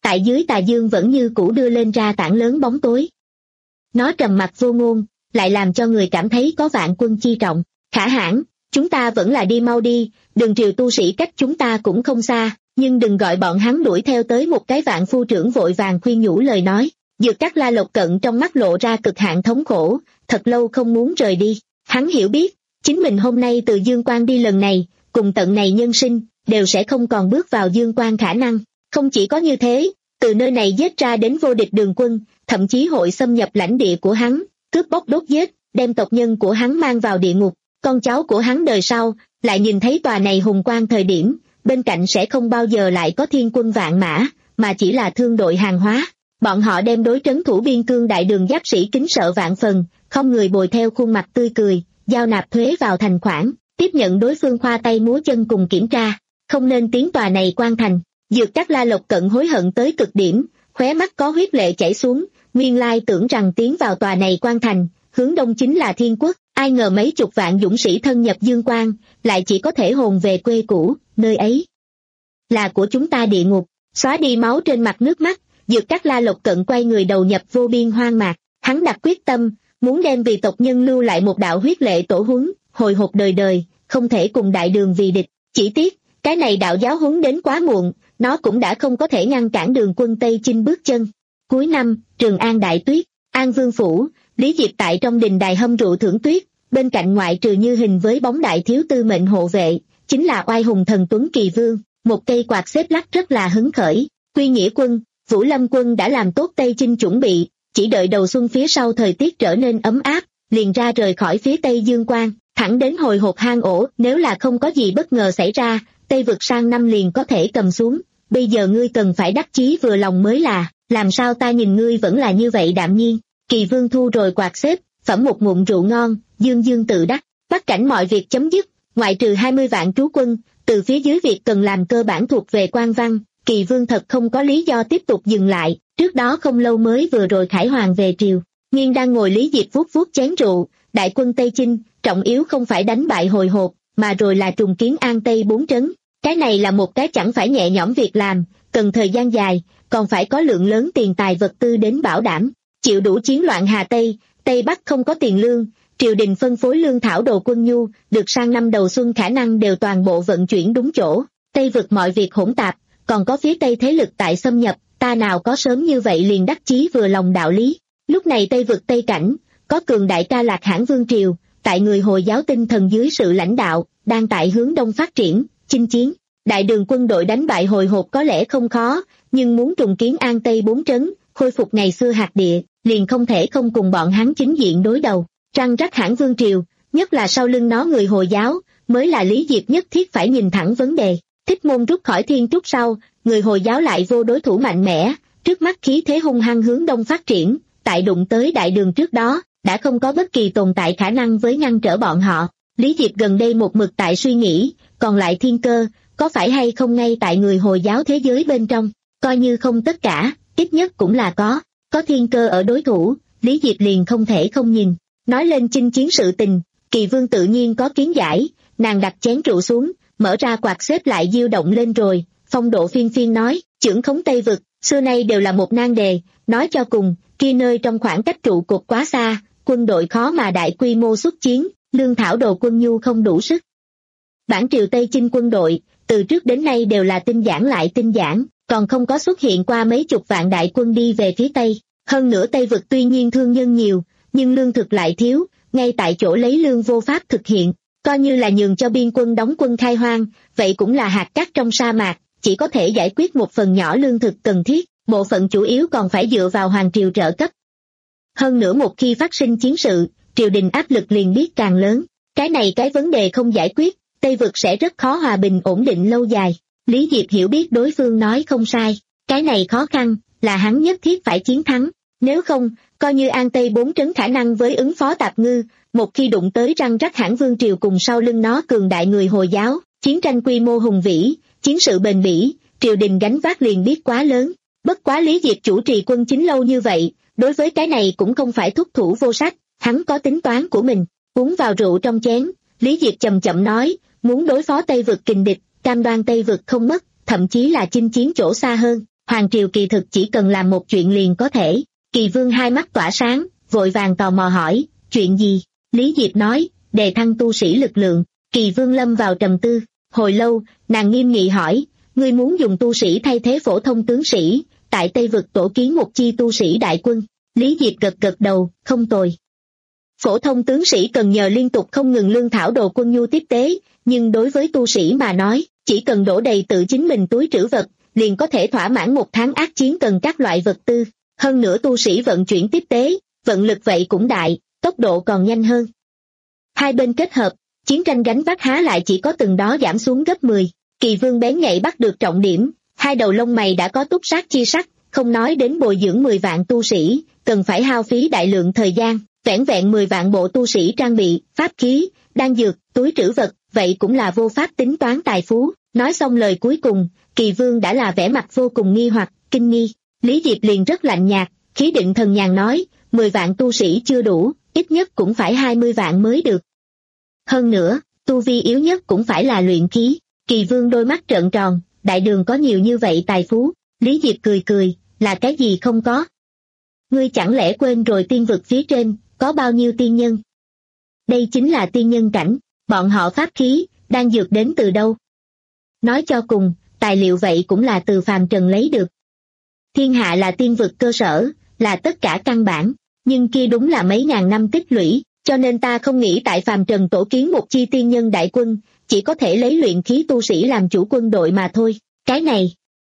tại dưới tà dương vẫn như cũ đưa lên ra tảng lớn bóng tối. Nó trầm mặc vô ngôn, lại làm cho người cảm thấy có vạn quân chi trọng. Khả hãn, chúng ta vẫn là đi mau đi, Đường Triều tu sĩ cách chúng ta cũng không xa, nhưng đừng gọi bọn hắn đuổi theo tới. Một cái vạn phu trưởng vội vàng khuyên nhủ lời nói. Dược Cát La Lộc Cận trong mắt lộ ra cực hạn thống khổ, thật lâu không muốn rời đi. Hắn hiểu biết, chính mình hôm nay từ Dương Quan đi lần này, cùng tận này nhân sinh, đều sẽ không còn bước vào Dương Quan khả năng. Không chỉ có như thế, từ nơi này giết ra đến vô địch Đường quân, thậm chí hội xâm nhập lãnh địa của hắn, cướp bóc đốt giết, đem tộc nhân của hắn mang vào địa ngục. Con cháu của hắn đời sau, lại nhìn thấy tòa này hùng quan thời điểm, bên cạnh sẽ không bao giờ lại có thiên quân vạn mã, mà chỉ là thương đội hàng hóa. Bọn họ đem đối trấn thủ biên cương đại đường giáp sĩ kính sợ vạn phần, không người bồi theo khuôn mặt tươi cười, giao nạp thuế vào thành khoản, tiếp nhận đối phương khoa tay múa chân cùng kiểm tra. Không nên tiến tòa này quan thành. Dược Cát La Lộc Cận hối hận tới cực điểm, khóe mắt có huyết lệ chảy xuống, nguyên lai tưởng rằng tiến vào tòa này quan thành, hướng đông chính là thiên quốc, ai ngờ mấy chục vạn dũng sĩ thân nhập Dương Quan, lại chỉ có thể hồn về quê cũ, nơi ấy là của chúng ta địa ngục. Xóa đi máu trên mặt nước mắt, Dược Cát La Lộc Cận quay người đầu nhập vô biên hoang mạc. Hắn đặt quyết tâm, muốn đem vì tộc nhân lưu lại một đạo huyết lệ tổ huấn, hồi hộp đời đời, không thể cùng đại đường vì địch. Chỉ tiếc, cái này đạo giáo huấn đến quá muộn, nó cũng đã không có thể ngăn cản Đường quân Tây Chinh bước chân. Cuối năm, Trường An đại tuyết, An Vương phủ, Lý Diệp tại trong đình đài hâm rượu thưởng tuyết, bên cạnh ngoại trừ Như Hình với bóng đại thiếu tư mệnh hộ vệ, chính là oai hùng thần tuấn Kỳ Vương, một cây quạt xếp lắc rất là hứng khởi. Quy Nghĩa quân, Vũ Lâm quân đã làm tốt Tây Chinh chuẩn bị, chỉ đợi đầu xuân phía sau thời tiết trở nên ấm áp, liền ra rời khỏi phía Tây Dương Quan, thẳng đến hồi hộp hang ổ. Nếu là không có gì bất ngờ xảy ra, Tây vực sang năm liền có thể cầm xuống. Bây giờ ngươi cần phải đắc chí vừa lòng mới là, làm sao ta nhìn ngươi vẫn là như vậy đạm nhiên. Kỳ Vương thu rồi quạt xếp, phẩm một ngụm rượu ngon, dương dương tự đắc. Bắc cảnh mọi việc chấm dứt, ngoại trừ hai mươi vạn trú quân, từ phía dưới việc cần làm cơ bản thuộc về quan văn, Kỳ Vương thật không có lý do tiếp tục dừng lại. Trước đó không lâu mới vừa rồi Khải Hoàng về triều, Nghiên đang ngồi Lý Diệp vuốt vuốt chén rượu. Đại quân Tây Chinh, trọng yếu không phải đánh bại hồi hộp, mà rồi là trùng kiến An Tây bốn trấn. Cái này là một cái chẳng phải nhẹ nhõm việc làm, cần thời gian dài, còn phải có lượng lớn tiền tài vật tư đến bảo đảm. Chịu đủ chiến loạn Hà Tây, Tây Bắc không có tiền lương, triều đình phân phối lương thảo đồ quân nhu, được sang năm đầu xuân khả năng đều toàn bộ vận chuyển đúng chỗ. Tây vực mọi việc hỗn tạp, còn có phía Tây thế lực tại xâm nhập, ta nào có sớm như vậy liền đắc chí vừa lòng đạo lý. Lúc này Tây vực Tây Cảnh, có cường đại ca Lạc Hãn Vương triều, tại người Hồi giáo tinh thần dưới sự lãnh đạo, đang tại hướng đông phát triển, chinh chiến. Đại đường quân đội đánh bại hồi hộp có lẽ không khó, nhưng muốn trùng kiến An Tây bốn trấn, khôi phục ngày xưa hạt địa, liền không thể không cùng bọn hắn chính diện đối đầu. Răng rắc Hãn Vương triều, nhất là sau lưng nó người Hồi giáo, mới là Lý Diệp nhất thiết phải nhìn thẳng vấn đề. Thích Môn rút khỏi Thiên Trúc sau, người Hồi giáo lại vô đối thủ mạnh mẽ, trước mắt khí thế hung hăng hướng đông phát triển, tại đụng tới đại đường trước đó, đã không có bất kỳ tồn tại khả năng với ngăn trở bọn họ. Lý Diệp gần đây một mực tại suy nghĩ, còn lại thiên cơ, có phải hay không ngay tại người Hồi giáo thế giới bên trong, coi như không tất cả, ít nhất cũng là có, có thiên cơ ở đối thủ, Lý Diệp liền không thể không nhìn. Nói lên chinh chiến sự tình, Kỳ Vương tự nhiên có kiến giải, nàng đặt chén rượu xuống, mở ra quạt xếp lại diêu động lên rồi, phong độ phiên phiên nói, chưởng khống Tây vực, xưa nay đều là một nan đề, nói cho cùng, kia nơi trong khoảng cách trụ cột quá xa, quân đội khó mà đại quy mô xuất chiến, lương thảo đồ quân nhu không đủ sức. Bản triều Tây Chinh quân đội, từ trước đến nay đều là tinh giản lại tinh giản, còn không có xuất hiện qua mấy chục vạn đại quân đi về phía Tây. Hơn nữa Tây vực tuy nhiên thương nhân nhiều, nhưng lương thực lại thiếu, ngay tại chỗ lấy lương vô pháp thực hiện, coi như là nhường cho biên quân đóng quân khai hoang, vậy cũng là hạt cát trong sa mạc, chỉ có thể giải quyết một phần nhỏ lương thực cần thiết, bộ phận chủ yếu còn phải dựa vào hoàng triều trợ cấp. Hơn nữa một khi phát sinh chiến sự, triều đình áp lực liền biết càng lớn, cái này cái vấn đề không giải quyết, Tây vực sẽ rất khó hòa bình ổn định lâu dài. Lý Diệp hiểu biết đối phương nói không sai, cái này khó khăn, là hắn nhất thiết phải chiến thắng, nếu không, coi như An Tây bốn trấn khả năng với ứng phó tạp ngư, một khi đụng tới răng rắc Hãn Vương triều cùng sau lưng nó cường đại người Hồi giáo, chiến tranh quy mô hùng vĩ, chiến sự bền bỉ, triều đình gánh vác liền biết quá lớn. Bất quá Lý Diệp chủ trì quân chính lâu như vậy, đối với cái này cũng không phải thúc thủ vô sách, hắn có tính toán của mình. Uống vào rượu trong chén, Lý Diệp chậm chậm nói, muốn đối phó Tây vực kình địch, cam đoan Tây vực không mất, thậm chí là chinh chiến chỗ xa hơn, Hoàng triều kỳ thực chỉ cần làm một chuyện liền có thể. Kỳ Vương hai mắt tỏa sáng, vội vàng tò mò hỏi, chuyện gì? Lý Diệp nói, đề thăng tu sĩ lực lượng. Kỳ Vương lâm vào trầm tư, hồi lâu, nàng nghiêm nghị hỏi, ngươi muốn dùng tu sĩ thay thế phổ thông tướng sĩ, tại Tây Vực tổ kiến một chi tu sĩ đại quân. Lý Diệp gật gật đầu, không tồi. Phổ thông tướng sĩ cần nhờ liên tục không ngừng lương thảo đồ quân nhu tiếp tế, nhưng đối với tu sĩ mà nói, chỉ cần đổ đầy tự chính mình túi trữ vật, liền có thể thỏa mãn một tháng ác chiến cần các loại vật tư. Hơn nữa tu sĩ vận chuyển tiếp tế, vận lực vậy cũng đại, tốc độ còn nhanh hơn. Hai bên kết hợp, chiến tranh gánh vác há lại chỉ có từng đó giảm xuống gấp mười. Kỳ Vương bén nhạy bắt được trọng điểm, hai đầu lông mày đã có túc sát chi sắc, không nói đến bồi dưỡng mười vạn tu sĩ, cần phải hao phí đại lượng thời gian, vẻn vẹn mười vạn bộ tu sĩ trang bị, pháp khí, đan dược, túi trữ vật, vậy cũng là vô pháp tính toán tài phú. Nói xong lời cuối cùng, Kỳ Vương đã là vẻ mặt vô cùng nghi hoặc, kinh nghi. Lý Diệp liền rất lạnh nhạt, khí định thần nhàn nói, mười vạn tu sĩ chưa đủ, ít nhất cũng phải hai mươi vạn mới được. Hơn nữa, tu vi yếu nhất cũng phải là luyện khí. Kỳ Vương đôi mắt trợn tròn, đại đường có nhiều như vậy tài phú. Lý Diệp cười cười, là cái gì không có? Ngươi chẳng lẽ quên rồi tiên vực phía trên, có bao nhiêu tiên nhân? Đây chính là tiên nhân cảnh, bọn họ pháp khí, đang dược đến từ đâu? Nói cho cùng, tài liệu vậy cũng là từ phàm trần lấy được. Thiên hạ là tiên vực cơ sở, là tất cả căn bản, nhưng kia đúng là mấy ngàn năm tích lũy, cho nên ta không nghĩ tại phàm trần tổ kiến một chi tiên nhân đại quân, chỉ có thể lấy luyện khí tu sĩ làm chủ quân đội mà thôi. Cái này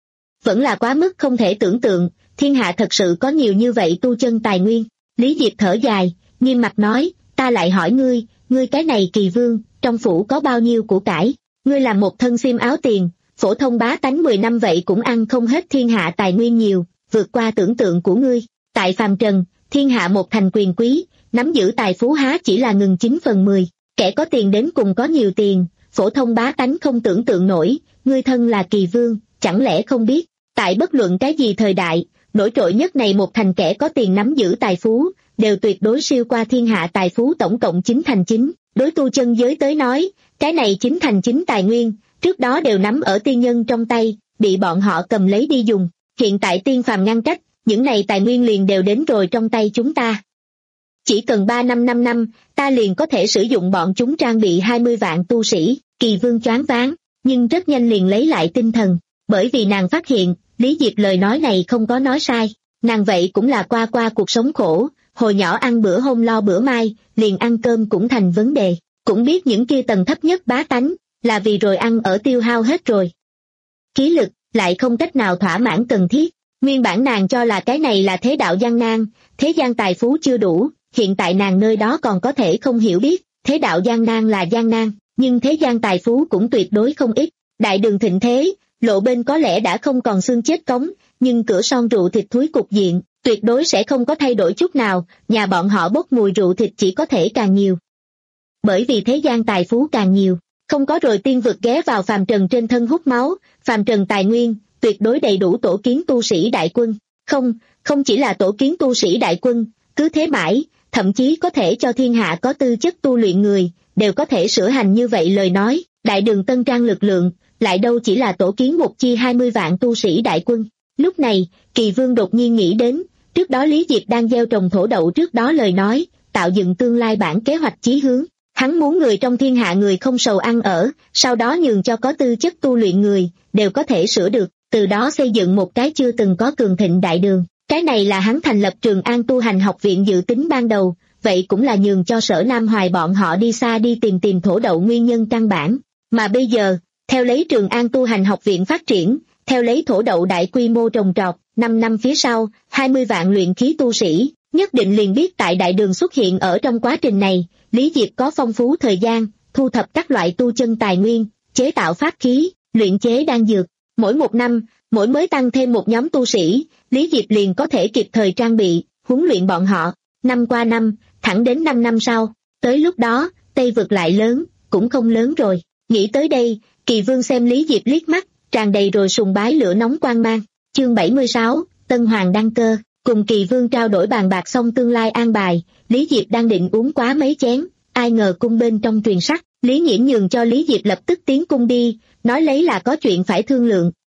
vẫn là quá mức không thể tưởng tượng, thiên hạ thật sự có nhiều như vậy tu chân tài nguyên. Lý Diệp thở dài, nghiêm mặt nói, ta lại hỏi ngươi, ngươi cái này Kỳ Vương, trong phủ có bao nhiêu của cải? Ngươi làm một thân xiêm áo tiền, phổ thông bá tánh mười năm vậy cũng ăn không hết thiên hạ tài nguyên nhiều, vượt qua tưởng tượng của ngươi. Tại phàm trần, thiên hạ một thành quyền quý, nắm giữ tài phú há chỉ là ngừng chín phần mười, kẻ có tiền đến cùng có nhiều tiền, phổ thông bá tánh không tưởng tượng nổi, ngươi thân là Kỳ Vương, chẳng lẽ không biết, tại bất luận cái gì thời đại, nổi trội nhất này một thành kẻ có tiền nắm giữ tài phú, đều tuyệt đối siêu qua thiên hạ tài phú tổng cộng chín thành chín. Đối tu chân giới tới nói, cái này chín thành chín tài nguyên, trước đó đều nắm ở tiên nhân trong tay, bị bọn họ cầm lấy đi dùng. Hiện tại tiên phàm ngăn cách, những này tài nguyên liền đều đến rồi trong tay chúng ta. Chỉ cần ba năm năm năm, ta liền có thể sử dụng bọn chúng trang bị hai mươi vạn tu sĩ. Kỳ Vương choáng váng, nhưng rất nhanh liền lấy lại tinh thần, bởi vì nàng phát hiện, Lý Diệp lời nói này không có nói sai. Nàng vậy cũng là qua qua cuộc sống khổ, hồi nhỏ ăn bữa hôm lo bữa mai, liền ăn cơm cũng thành vấn đề, cũng biết những kia tầng thấp nhất bá tánh, là vì rồi ăn ở tiêu hao hết rồi. Khí lực, lại không cách nào thỏa mãn cần thiết. Nguyên bản nàng cho là cái này là thế đạo gian nan, thế gian tài phú chưa đủ, hiện tại nàng nơi đó còn có thể không hiểu biết, thế đạo gian nan là gian nan, nhưng thế gian tài phú cũng tuyệt đối không ít. Đại đường thịnh thế, lộ bên có lẽ đã không còn xương chết cống, nhưng cửa son rượu thịt thúi cục diện, tuyệt đối sẽ không có thay đổi chút nào, nhà bọn họ bốc mùi rượu thịt chỉ có thể càng nhiều. Bởi vì thế gian tài phú càng nhiều, không có rồi tiên vực ghé vào phàm trần trên thân hút máu, phàm trần tài nguyên, tuyệt đối đầy đủ tổ kiến tu sĩ đại quân. Không, không chỉ là tổ kiến tu sĩ đại quân, cứ thế mãi, thậm chí có thể cho thiên hạ có tư chất tu luyện người, đều có thể sửa hành như vậy lời nói, đại đường tân trang lực lượng, lại đâu chỉ là tổ kiến một chi hai mươi vạn tu sĩ đại quân. Lúc này, Kỳ Vương đột nhiên nghĩ đến, trước đó Lý Diệp đang gieo trồng thổ đậu trước đó lời nói, tạo dựng tương lai bản kế hoạch chí hướng. Hắn muốn người trong thiên hạ người không sầu ăn ở, sau đó nhường cho có tư chất tu luyện người, đều có thể sửa được, từ đó xây dựng một cái chưa từng có cường thịnh đại đường. Cái này là hắn thành lập Trường An tu hành học viện dự tính ban đầu, vậy cũng là nhường cho Sở Nam Hoài bọn họ đi xa đi tìm tìm thổ đậu nguyên nhân căn bản. Mà bây giờ, theo lấy Trường An tu hành học viện phát triển, theo lấy thổ đậu đại quy mô trồng trọt, năm năm phía sau, hai mươi vạn luyện khí tu sĩ, nhất định liền biết tại đại đường xuất hiện. Ở trong quá trình này, Lý Diệp có phong phú thời gian, thu thập các loại tu chân tài nguyên, chế tạo pháp khí, luyện chế đan dược. Mỗi một năm, mỗi mới tăng thêm một nhóm tu sĩ, Lý Diệp liền có thể kịp thời trang bị, huấn luyện bọn họ. Năm qua năm, thẳng đến năm năm sau, tới lúc đó, Tây vực lại lớn, cũng không lớn rồi. Nghĩ tới đây, Kỳ Vương xem Lý Diệp liếc mắt, tràn đầy rồi sùng bái lửa nóng quang mang. Chương bảy mươi sáu, Tân Hoàng đăng cơ. Cùng Kỳ Vương trao đổi bàn bạc xong tương lai an bài, Lý Diệp đang định uống quá mấy chén, ai ngờ cung bên trong truyền sắc, Lý Nghiễm nhường cho Lý Diệp lập tức tiến cung đi, nói lấy là có chuyện phải thương lượng.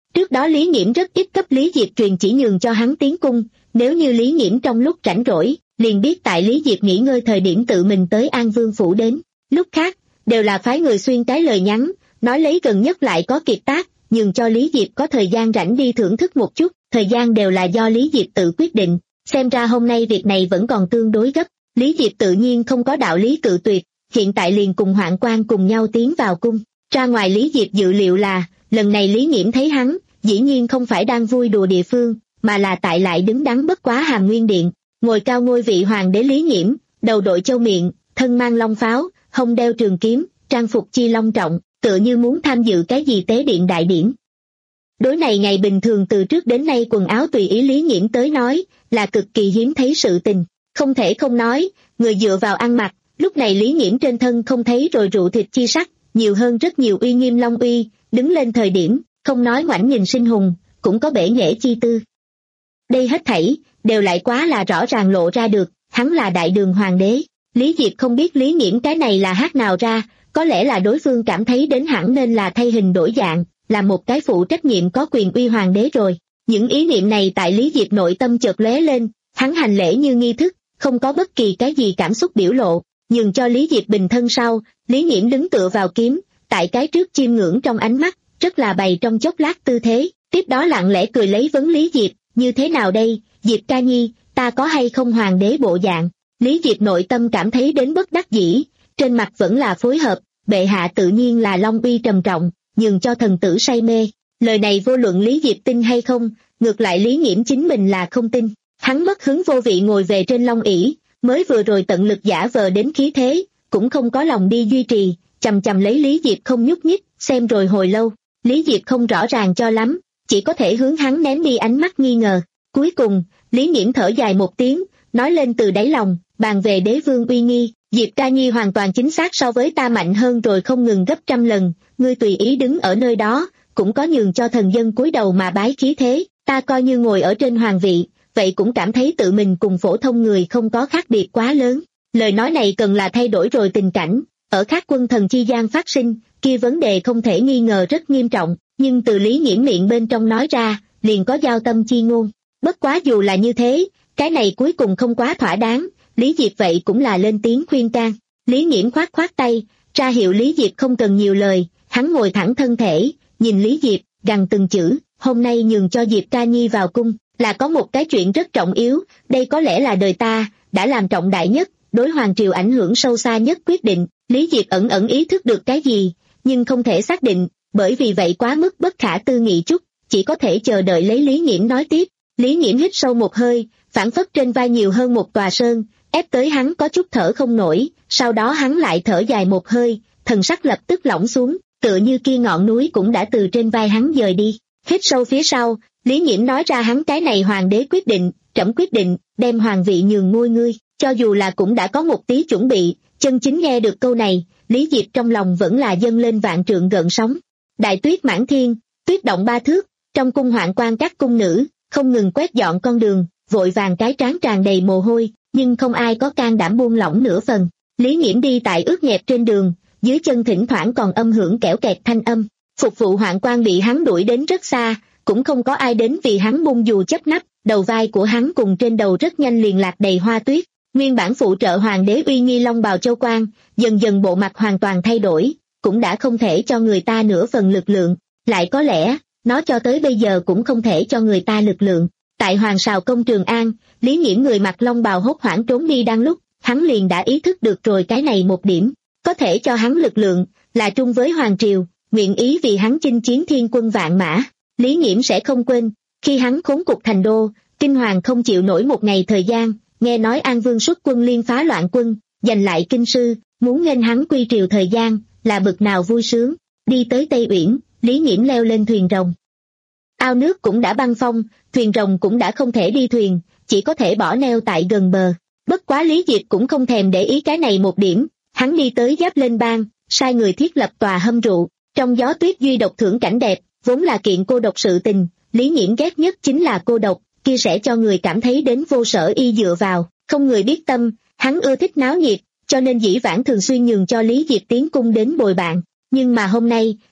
Trước đó Lý Nghiễm rất ít cấp Lý Diệp truyền chỉ nhường cho hắn tiến cung, nếu như Lý Nghiễm trong lúc rảnh rỗi, liền biết tại Lý Diệp nghỉ ngơi thời điểm tự mình tới An Vương phủ đến. Lúc khác, đều là phái người xuyên cái lời nhắn, nói lấy gần nhất lại có kiệt tác, nhường cho Lý Diệp có thời gian rảnh đi thưởng thức một chút, thời gian đều là do Lý Diệp tự quyết định. Xem ra hôm nay việc này vẫn còn tương đối gấp, Lý Diệp tự nhiên không có đạo lý cự tuyệt, hiện tại liền cùng Hoạn Quan cùng nhau tiến vào cung. Ra ngoài Lý Diệp dự liệu là, lần này Lý Nghiễm thấy hắn, dĩ nhiên không phải đang vui đùa địa phương, mà là tại lại đứng đắn bất quá Hàm Nguyên Điện, ngồi cao ngôi vị hoàng đế Lý Nghiễm, đầu đội châu miệng, thân mang long pháo, hông đeo trường kiếm, trang phục chi long trọng, tựa như muốn tham dự cái gì tế điện đại điển. Đối này ngày bình thường từ trước đến nay quần áo tùy ý Lý Nghiễm tới nói, là cực kỳ hiếm thấy sự tình, không thể không nói, người dựa vào ăn mặc, lúc này Lý Nghiễm trên thân không thấy rồi rượu thịt chi sắc, nhiều hơn rất nhiều uy nghiêm long uy, đứng lên thời điểm, không nói ngoảnh nhìn sinh hùng, cũng có bể nghệ chi tư. Đây hết thảy, đều lại quá là rõ ràng lộ ra được, hắn là đại đường hoàng đế. Lý Diệp không biết Lý Nghiễm cái này là hát nào ra, có lẽ là đối phương cảm thấy đến hẳn nên là thay hình đổi dạng, là một cái phụ trách nhiệm có quyền uy hoàng đế rồi. Những ý niệm này tại Lý Diệp nội tâm chợt lóe lên, hắn hành lễ như nghi thức, không có bất kỳ cái gì cảm xúc biểu lộ, nhường cho Lý Diệp bình thân sau, Lý Nghiễm đứng tựa vào kiếm, tại cái trước chiêm ngưỡng trong ánh mắt, rất là bày trong chốc lát tư thế, tiếp đó lặng lẽ cười lấy vấn Lý Diệp, như thế nào đây, Diệp ca nhi, ta có hay không hoàng đế bộ dạng. Lý Diệp nội tâm cảm thấy đến bất đắc dĩ, trên mặt vẫn là phối hợp, bệ hạ tự nhiên là long uy trầm trọng, nhường cho thần tử say mê. Lời này vô luận Lý Diệp tin hay không, ngược lại Lý Nghiễm chính mình là không tin. Hắn mất hứng vô vị ngồi về trên long ỷ, mới vừa rồi tận lực giả vờ đến khí thế, cũng không có lòng đi duy trì, chằm chằm lấy Lý Diệp không nhúc nhích, xem rồi hồi lâu, Lý Diệp không rõ ràng cho lắm, chỉ có thể hướng hắn ném đi ánh mắt nghi ngờ. Cuối cùng, Lý Nghiễm thở dài một tiếng, nói lên từ đáy lòng, bàn về đế vương uy nghi, Diệp ca nhi hoàn toàn chính xác so với ta mạnh hơn rồi không ngừng gấp trăm lần, ngươi tùy ý đứng ở nơi đó, cũng có nhường cho thần dân cúi đầu mà bái khí thế, ta coi như ngồi ở trên hoàng vị, vậy cũng cảm thấy tự mình cùng phổ thông người không có khác biệt quá lớn. Lời nói này cần là thay đổi rồi tình cảnh, ở khác quân thần chi gian phát sinh, kia vấn đề không thể nghi ngờ rất nghiêm trọng, nhưng từ Lý Nghiễm miệng bên trong nói ra, liền có giao tâm chi ngôn. Bất quá dù là như thế, cái này cuối cùng không quá thỏa đáng, Lý Diệp vậy cũng là lên tiếng khuyên can. Lý Nghiễm khoát khoát tay, ra hiệu Lý Diệp không cần nhiều lời, hắn ngồi thẳng thân thể, nhìn Lý Diệp, gằn từng chữ, hôm nay nhường cho Diệp ca nhi vào cung, là có một cái chuyện rất trọng yếu, đây có lẽ là đời ta, đã làm trọng đại nhất, đối hoàng triều ảnh hưởng sâu xa nhất quyết định. Lý Diệp ẩn ẩn ý thức được cái gì, nhưng không thể xác định, bởi vì vậy quá mức bất khả tư nghị chút, chỉ có thể chờ đợi lấy Lý Nghiễm nói tiếp. Lý Nghiễm hít sâu một hơi, phản phất trên vai nhiều hơn một tòa sơn, ép tới hắn có chút thở không nổi, sau đó hắn lại thở dài một hơi, thần sắc lập tức lỏng xuống, tựa như kia ngọn núi cũng đã từ trên vai hắn dời đi. Hít sâu phía sau, Lý Nghiễm nói ra hắn cái này hoàng đế quyết định, trẫm quyết định, đem hoàng vị nhường ngôi ngươi, cho dù là cũng đã có một tí chuẩn bị, chân chính nghe được câu này, Lý Diệp trong lòng vẫn là dâng lên vạn trượng gợn sóng. Đại tuyết mãn thiên, tuyết động ba thước, trong cung Hoạn Quan các cung nữ, không ngừng quét dọn con đường, vội vàng cái trán tràn đầy mồ hôi, nhưng không ai có can đảm buông lỏng nửa phần. Lý Nghiễm đi tại ướt nhẹp trên đường, dưới chân thỉnh thoảng còn âm hưởng kẽo kẹt thanh âm, phục vụ Hoạn Quan bị hắn đuổi đến rất xa, cũng không có ai đến vì hắn bung dù chấp nắp, đầu vai của hắn cùng trên đầu rất nhanh liền lạc đầy hoa tuyết. Nguyên bản phụ trợ hoàng đế uy nghi long bào châu quan, dần dần bộ mặt hoàn toàn thay đổi, cũng đã không thể cho người ta nửa phần lực lượng, lại có lẽ, nó cho tới bây giờ cũng không thể cho người ta lực lượng. Tại Hoàng Sào Công Trường An, Lý Nghiễm người mặc long bào hốt hoảng trốn đi đang lúc, hắn liền đã ý thức được rồi cái này một điểm, có thể cho hắn lực lượng, là trung với Hoàng Triều, nguyện ý vì hắn chinh chiến thiên quân vạn mã. Lý Nghiễm sẽ không quên, khi hắn khốn cục thành đô, kinh hoàng không chịu nổi một ngày thời gian, nghe nói An Vương xuất quân liên phá loạn quân, giành lại kinh sư, muốn nghênh hắn quy triều thời gian, là bực nào vui sướng. Đi tới Tây Uyển, Lý Nghiễm leo lên thuyền rồng. Ao nước cũng đã băng phong, thuyền rồng cũng đã không thể đi thuyền, chỉ có thể bỏ neo tại gần bờ. Bất quá Lý Diệp cũng không thèm để ý cái này một điểm, hắn đi tới Giáp Lên Bang, sai người thiết lập tòa hâm rượu, trong gió tuyết duy độc thưởng cảnh đẹp, vốn là kiện cô độc sự tình, Lý Nghiễm ghét nhất chính là cô độc, kia sẽ cho người cảm thấy đến vô sở y dựa vào, không người biết tâm, hắn ưa thích náo nhiệt, cho nên dĩ vãng thường xuyên nhường cho Lý Diệp tiến cung đến bồi bạn. Nhưng mà hôm nay,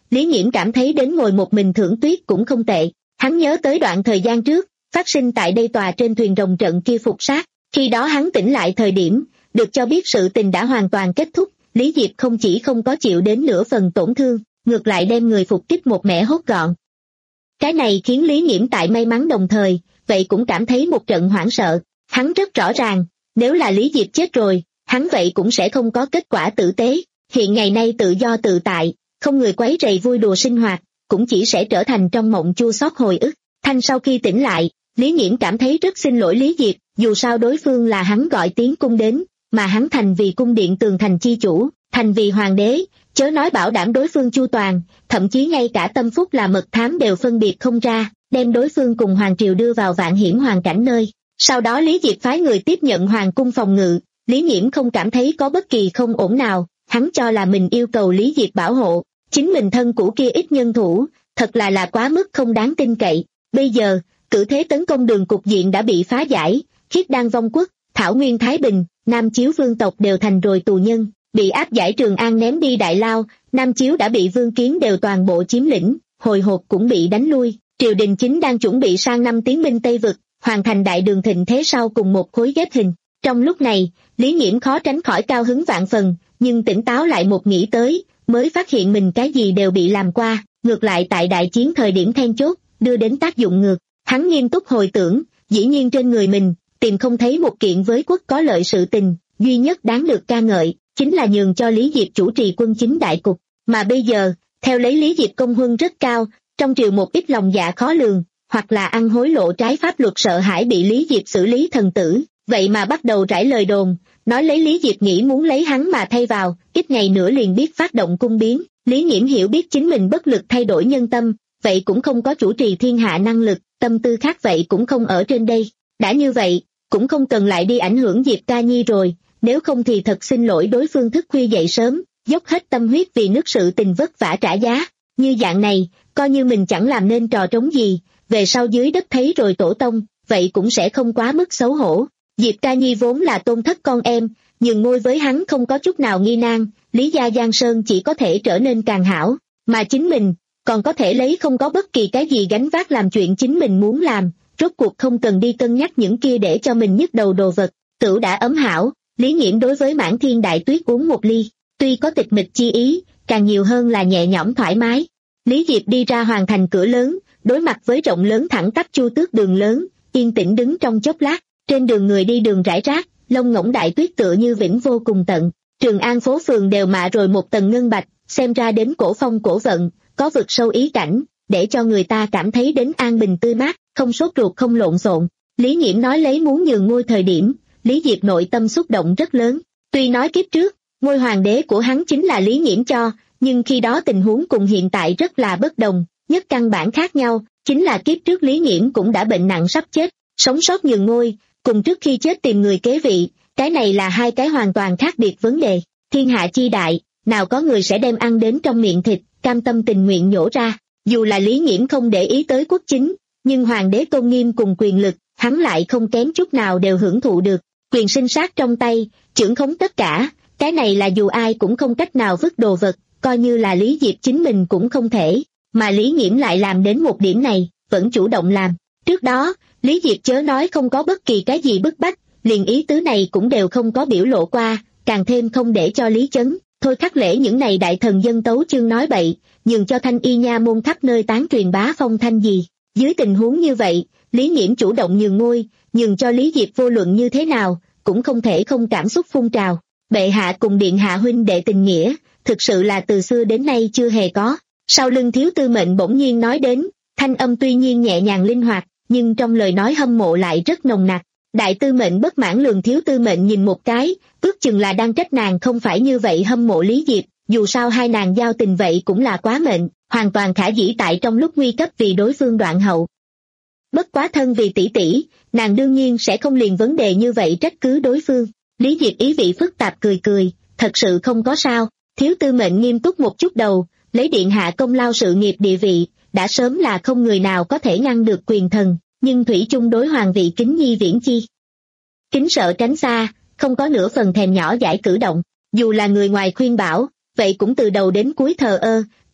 Lý Nghiễm cảm thấy đến ngồi một mình thưởng tuyết cũng không tệ. Hắn nhớ tới đoạn thời gian trước, phát sinh tại đây tòa trên thuyền rồng trận kia phục sát. Khi đó hắn tỉnh lại thời điểm, được cho biết sự tình đã hoàn toàn kết thúc, Lý Diệp không chỉ không có chịu đến nửa phần tổn thương, ngược lại đem người phục kích một mẻ hốt gọn. Cái này khiến Lý Nghiễm tại may mắn đồng thời, vậy cũng cảm thấy một trận hoảng sợ. Hắn rất rõ ràng, nếu là Lý Diệp chết rồi, hắn vậy cũng sẽ không có kết quả tử tế. Hiện ngày nay tự do tự tại, không người quấy rầy vui đùa sinh hoạt, cũng chỉ sẽ trở thành trong mộng chua xót hồi ức. Thanh sau khi tỉnh lại, Lý Nghiễm cảm thấy rất xin lỗi Lý Diệp, dù sao đối phương là hắn gọi tiến cung đến, mà hắn thành vì cung điện tường thành chi chủ, thành vì hoàng đế, chớ nói bảo đảm đối phương chu toàn, thậm chí ngay cả tâm phúc là mật thám đều phân biệt không ra, đem đối phương cùng hoàng triều đưa vào vạn hiểm hoàn cảnh nơi. Sau đó Lý Diệp phái người tiếp nhận hoàng cung phòng ngự, Lý Nghiễm không cảm thấy có bất kỳ không ổn nào, hắn cho là mình yêu cầu Lý Diệp bảo hộ, chính mình thân cũ kia ít nhân thủ, thật là là quá mức không đáng tin cậy. Bây giờ, cử thế tấn công đường cục diện đã bị phá giải, Khiết Đan vong quốc, Thảo Nguyên Thái Bình, Nam Chiếu vương tộc đều thành rồi tù nhân, bị áp giải Trường An ném đi Đại Lao, Nam Chiếu đã bị Vương Kiến đều toàn bộ chiếm lĩnh, hồi hộp cũng bị đánh lui, triều đình chính đang chuẩn bị sang năm tiến binh Tây Vực, hoàn thành đại đường thịnh thế sau cùng một khối ghép hình. Trong lúc này, Lý Nghiễm khó tránh khỏi cao hứng vạn phần, nhưng tỉnh táo lại một nghĩ tới, mới phát hiện mình cái gì đều bị làm qua, ngược lại tại đại chiến thời điểm then chốt, đưa đến tác dụng ngược. Hắn nghiêm túc hồi tưởng, dĩ nhiên trên người mình, tìm không thấy một kiện với quốc có lợi sự tình, duy nhất đáng được ca ngợi, chính là nhường cho Lý Diệp chủ trì quân chính đại cục. Mà bây giờ, theo lấy Lý Diệp công huân rất cao, trong triều một ít lòng dạ khó lường, hoặc là ăn hối lộ trái pháp luật sợ hãi bị Lý Diệp xử lý thần tử, vậy mà bắt đầu rải lời đồn, nói lấy Lý Diệp nghĩ muốn lấy hắn mà thay vào, ít ngày nữa liền biết phát động cung biến. Lý Nghiễm hiểu biết chính mình bất lực thay đổi nhân tâm, vậy cũng không có chủ trì thiên hạ năng lực, tâm tư khác vậy cũng không ở trên đây. Đã như vậy, cũng không cần lại đi ảnh hưởng Diệp Ca Nhi rồi, nếu không thì thật xin lỗi đối phương thức khuya dậy sớm, dốc hết tâm huyết vì nước sự tình vất vả trả giá. Như dạng này, coi như mình chẳng làm nên trò trống gì, về sau dưới đất thấy rồi tổ tông, vậy cũng sẽ không quá mức xấu hổ. Diệp Ca Nhi vốn là tôn thất con em, nhưng ngôi với hắn không có chút nào nghi nan, Lý gia Giang Sơn chỉ có thể trở nên càng hảo, mà chính mình, còn có thể lấy không có bất kỳ cái gì gánh vác làm chuyện chính mình muốn làm, rốt cuộc không cần đi cân nhắc những kia để cho mình nhức đầu đồ vật. Tửu đã ấm hảo, Lý Nghiễm đối với Mãn Thiên Đại Tuyết uống một ly, tuy có tịch mịch chi ý, càng nhiều hơn là nhẹ nhõm thoải mái. Lý Diệp đi ra hoàn thành cửa lớn, đối mặt với rộng lớn thẳng tắp Chu Tước đường lớn, yên tĩnh đứng trong chốc lát, trên đường người đi đường rải rác, lông ngỗng đại tuyết tựa như vĩnh vô cùng tận. Trường An phố phường đều mạ rồi một tầng ngân bạch, xem ra đến cổ phong cổ vận, có vực sâu ý cảnh, để cho người ta cảm thấy đến an bình tươi mát, không sốt ruột không lộn xộn. Lý Nghiễm nói lấy muốn nhường ngôi thời điểm, Lý Diệp nội tâm xúc động rất lớn. Tuy nói kiếp trước, ngôi hoàng đế của hắn chính là Lý Nghiễm cho, nhưng khi đó tình huống cùng hiện tại rất là bất đồng, nhất căn bản khác nhau, chính là kiếp trước Lý Nghiễm cũng đã bệnh nặng sắp chết, sống sót nhường ngôi, cùng trước khi chết tìm người kế vị, cái này là hai cái hoàn toàn khác biệt vấn đề. Thiên hạ chi đại, nào có người sẽ đem ăn đến trong miệng thịt, cam tâm tình nguyện nhổ ra. Dù là Lý Nghiễm không để ý tới quốc chính, nhưng hoàng đế tôn nghiêm cùng quyền lực, hắn lại không kém chút nào đều hưởng thụ được. Quyền sinh sát trong tay, trưởng khống tất cả, cái này là dù ai cũng không cách nào vứt đồ vật, coi như là Lý Diệp chính mình cũng không thể, mà Lý Nghiễm lại làm đến một điểm này, vẫn chủ động làm. Trước đó, Lý Diệp chớ nói không có bất kỳ cái gì bức bách, liền ý tứ này cũng đều không có biểu lộ qua, càng thêm không để cho Lý Chấn, Thôi Khắc Lễ những này đại thần dân tấu chương nói bậy, nhường cho Thanh Y nha môn khắp nơi tán truyền bá phong thanh gì. Dưới tình huống như vậy, Lý Nghiễm chủ động nhường ngôi, nhường cho Lý Diệp vô luận như thế nào, cũng không thể không cảm xúc phun trào. Bệ hạ cùng điện hạ huynh đệ tình nghĩa, thực sự là từ xưa đến nay chưa hề có. Sau lưng Thiếu Tư Mệnh bỗng nhiên nói đến, thanh âm tuy nhiên nhẹ nhàng linh hoạt, nhưng trong lời nói hâm mộ lại rất nồng nặc. Đại Tư Mệnh bất mãn lường Thiếu Tư Mệnh nhìn một cái, ước chừng là đang trách nàng không phải như vậy hâm mộ Lý Diệp, dù sao hai nàng giao tình vậy cũng là quá mệnh, hoàn toàn khả dĩ tại trong lúc nguy cấp vì đối phương đoạn hậu. Bất quá thân vì tỷ tỷ, nàng đương nhiên sẽ không liền vấn đề như vậy trách cứ đối phương. Lý Diệp ý vị phức tạp cười cười, thật sự không có sao. Thiếu Tư Mệnh nghiêm túc một chút đầu, lấy điện hạ công lao sự nghiệp địa vị, đã sớm là không người nào có thể ngăn được quyền thần, nhưng thủy chung đối hoàng vị kính nhi viễn chi. Kính sợ tránh xa, không có nửa phần thèm nhỏ giải cử động, dù là người ngoài khuyên bảo, vậy cũng từ đầu đến cuối thờ ơ,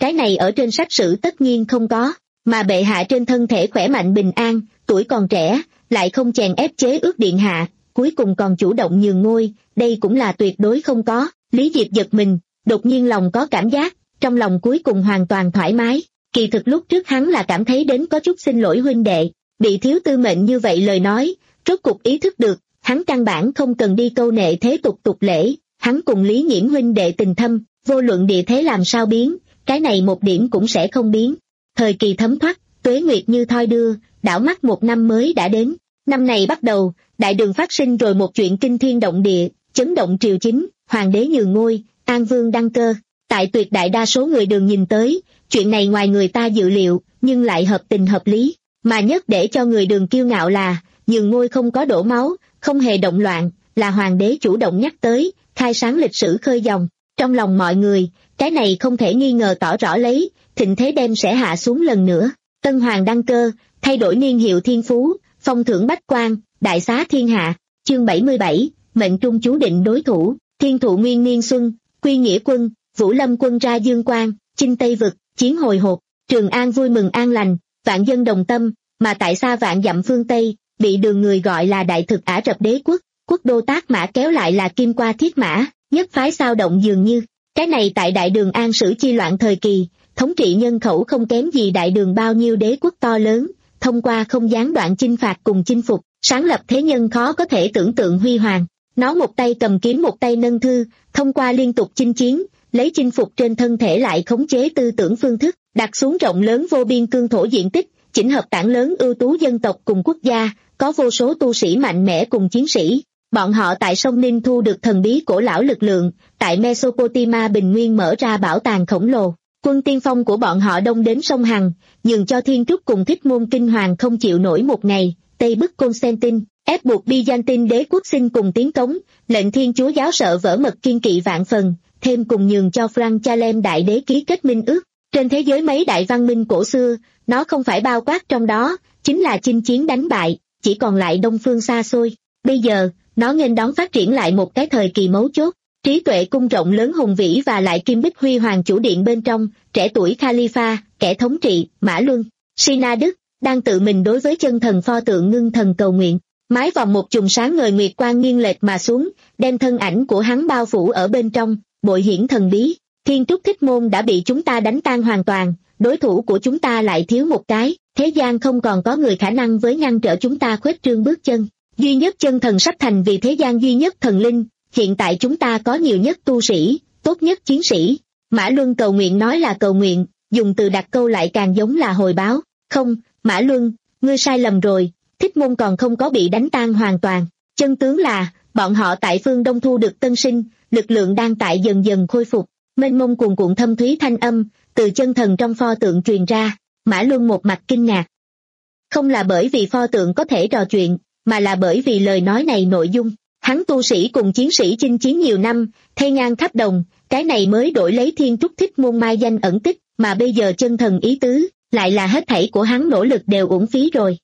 cái này ở trên sách sử tất nhiên không có, mà bệ hạ trên thân thể khỏe mạnh bình an, tuổi còn trẻ, lại không chèn ép chế ước điện hạ, cuối cùng còn chủ động nhường ngôi, đây cũng là tuyệt đối không có. Lý Diệp giật mình, đột nhiên lòng có cảm giác, trong lòng cuối cùng hoàn toàn thoải mái. Kỳ thực lúc trước hắn là cảm thấy đến có chút xin lỗi huynh đệ, bị thiếu tư mệnh như vậy lời nói, rốt cục ý thức được, hắn căn bản không cần đi câu nệ thế tục tục lễ, hắn cùng Lý Nhiễm huynh đệ tình thâm, vô luận địa thế làm sao biến, cái này một điểm cũng sẽ không biến. Thời kỳ thấm thoát, tuế nguyệt như thoi đưa, đảo mắt một năm mới đã đến. Năm này bắt đầu, đại đường phát sinh rồi một chuyện kinh thiên động địa, chấn động triều chính, hoàng đế nhường ngôi, An Vương đăng cơ. Tại tuyệt đại đa số người Đường nhìn tới, chuyện này ngoài người ta dự liệu, nhưng lại hợp tình hợp lý. Mà nhất để cho người Đường kiêu ngạo là, nhường ngôi không có đổ máu, không hề động loạn, là hoàng đế chủ động nhắc tới, khai sáng lịch sử khơi dòng. Trong lòng mọi người, cái này không thể nghi ngờ tỏ rõ lấy, thịnh thế đem sẽ hạ xuống lần nữa. Tân hoàng đăng cơ, thay đổi niên hiệu thiên phú, phong thưởng bách quan, đại xá thiên hạ. Chương bảy mươi bảy, mệnh trung chú định đối thủ, thiên thụ nguyên niên xuân, quy nghĩa quân, Vũ Lâm quân ra Dương Quang, chinh Tây vực, chiến hồi hộp, Trường An vui mừng an lành, vạn dân đồng tâm, mà tại xa vạn dặm phương Tây, bị Đường người gọi là đại thực Ả Rập đế quốc, quốc đô Tác Mã kéo lại là Kim Qua Thiết Mã, nhất phái sao động dường như. Cái này tại đại Đường An sử chi loạn thời kỳ, thống trị nhân khẩu không kém gì đại Đường bao nhiêu đế quốc to lớn, thông qua không gián đoạn chinh phạt cùng chinh phục, sáng lập thế nhân khó có thể tưởng tượng huy hoàng. Nó một tay cầm kiếm một tay nâng thư, thông qua liên tục chinh chiến, lấy chinh phục trên thân thể lại khống chế tư tưởng phương thức, đặt xuống rộng lớn vô biên cương thổ diện tích, chỉnh hợp tảng lớn ưu tú dân tộc cùng quốc gia, có vô số tu sĩ mạnh mẽ cùng chiến sĩ. Bọn họ tại sông Ninh thu được thần bí cổ lão lực lượng, tại Mesopotamia bình nguyên mở ra bảo tàng khổng lồ. Quân tiên phong của bọn họ đông đến sông Hằng, nhường cho Thiên Trúc cùng Thích Môn kinh hoàng không chịu nổi một ngày, Tây bức Constantine, ép buộc Byzantine đế quốc xin cùng tiến cống, lệnh Thiên Chúa giáo sợ vỡ mật kiên kỵ vạn phần, thêm cùng nhường cho Frank Chalem đại đế ký kết minh ước. Trên thế giới mấy đại văn minh cổ xưa, nó không phải bao quát trong đó, chính là chinh chiến đánh bại, chỉ còn lại đông phương xa xôi. Bây giờ, nó nghênh đón phát triển lại một cái thời kỳ mấu chốt. Trí tuệ cung rộng lớn hùng vĩ và lại kim bích huy hoàng chủ điện bên trong, trẻ tuổi Khalifa, kẻ thống trị, Mã Luân, Sina Đức, đang tự mình đối với chân thần pho tượng ngưng thần cầu nguyện. Mái vòng một chùm sáng ngời nguyệt quang nghiêng lệch mà xuống, đem thân ảnh của hắn bao phủ ở bên trong, bội hiển thần bí. Thiên Trúc Thích Môn đã bị chúng ta đánh tan hoàn toàn, đối thủ của chúng ta lại thiếu một cái, thế gian không còn có người khả năng với ngăn trở chúng ta khuếch trương bước chân. Duy nhất chân thần sắp thành vì thế gian duy nhất thần linh, hiện tại chúng ta có nhiều nhất tu sĩ, tốt nhất chiến sĩ. Mã Luân cầu nguyện nói là cầu nguyện, dùng từ đặt câu lại càng giống là hồi báo. Không, Mã Luân, ngươi sai lầm rồi, Thích Môn còn không có bị đánh tan hoàn toàn. Chân tướng là, bọn họ tại phương Đông thu được tân sinh, lực lượng đang tại dần dần khôi phục. Mênh mông cuồn cuộn thâm thúy thanh âm, từ chân thần trong pho tượng truyền ra. Mã Luân một mặt kinh ngạc. Không là bởi vì pho tượng có thể trò chuyện, mà là bởi vì lời nói này nội dung. Hắn tu sĩ cùng chiến sĩ chinh chiến nhiều năm, thay ngang khắp đồng, cái này mới đổi lấy Thiên Trúc Thích Môn mai danh ẩn tích, mà bây giờ chân thần ý tứ, lại là hết thảy của hắn nỗ lực đều uổng phí rồi.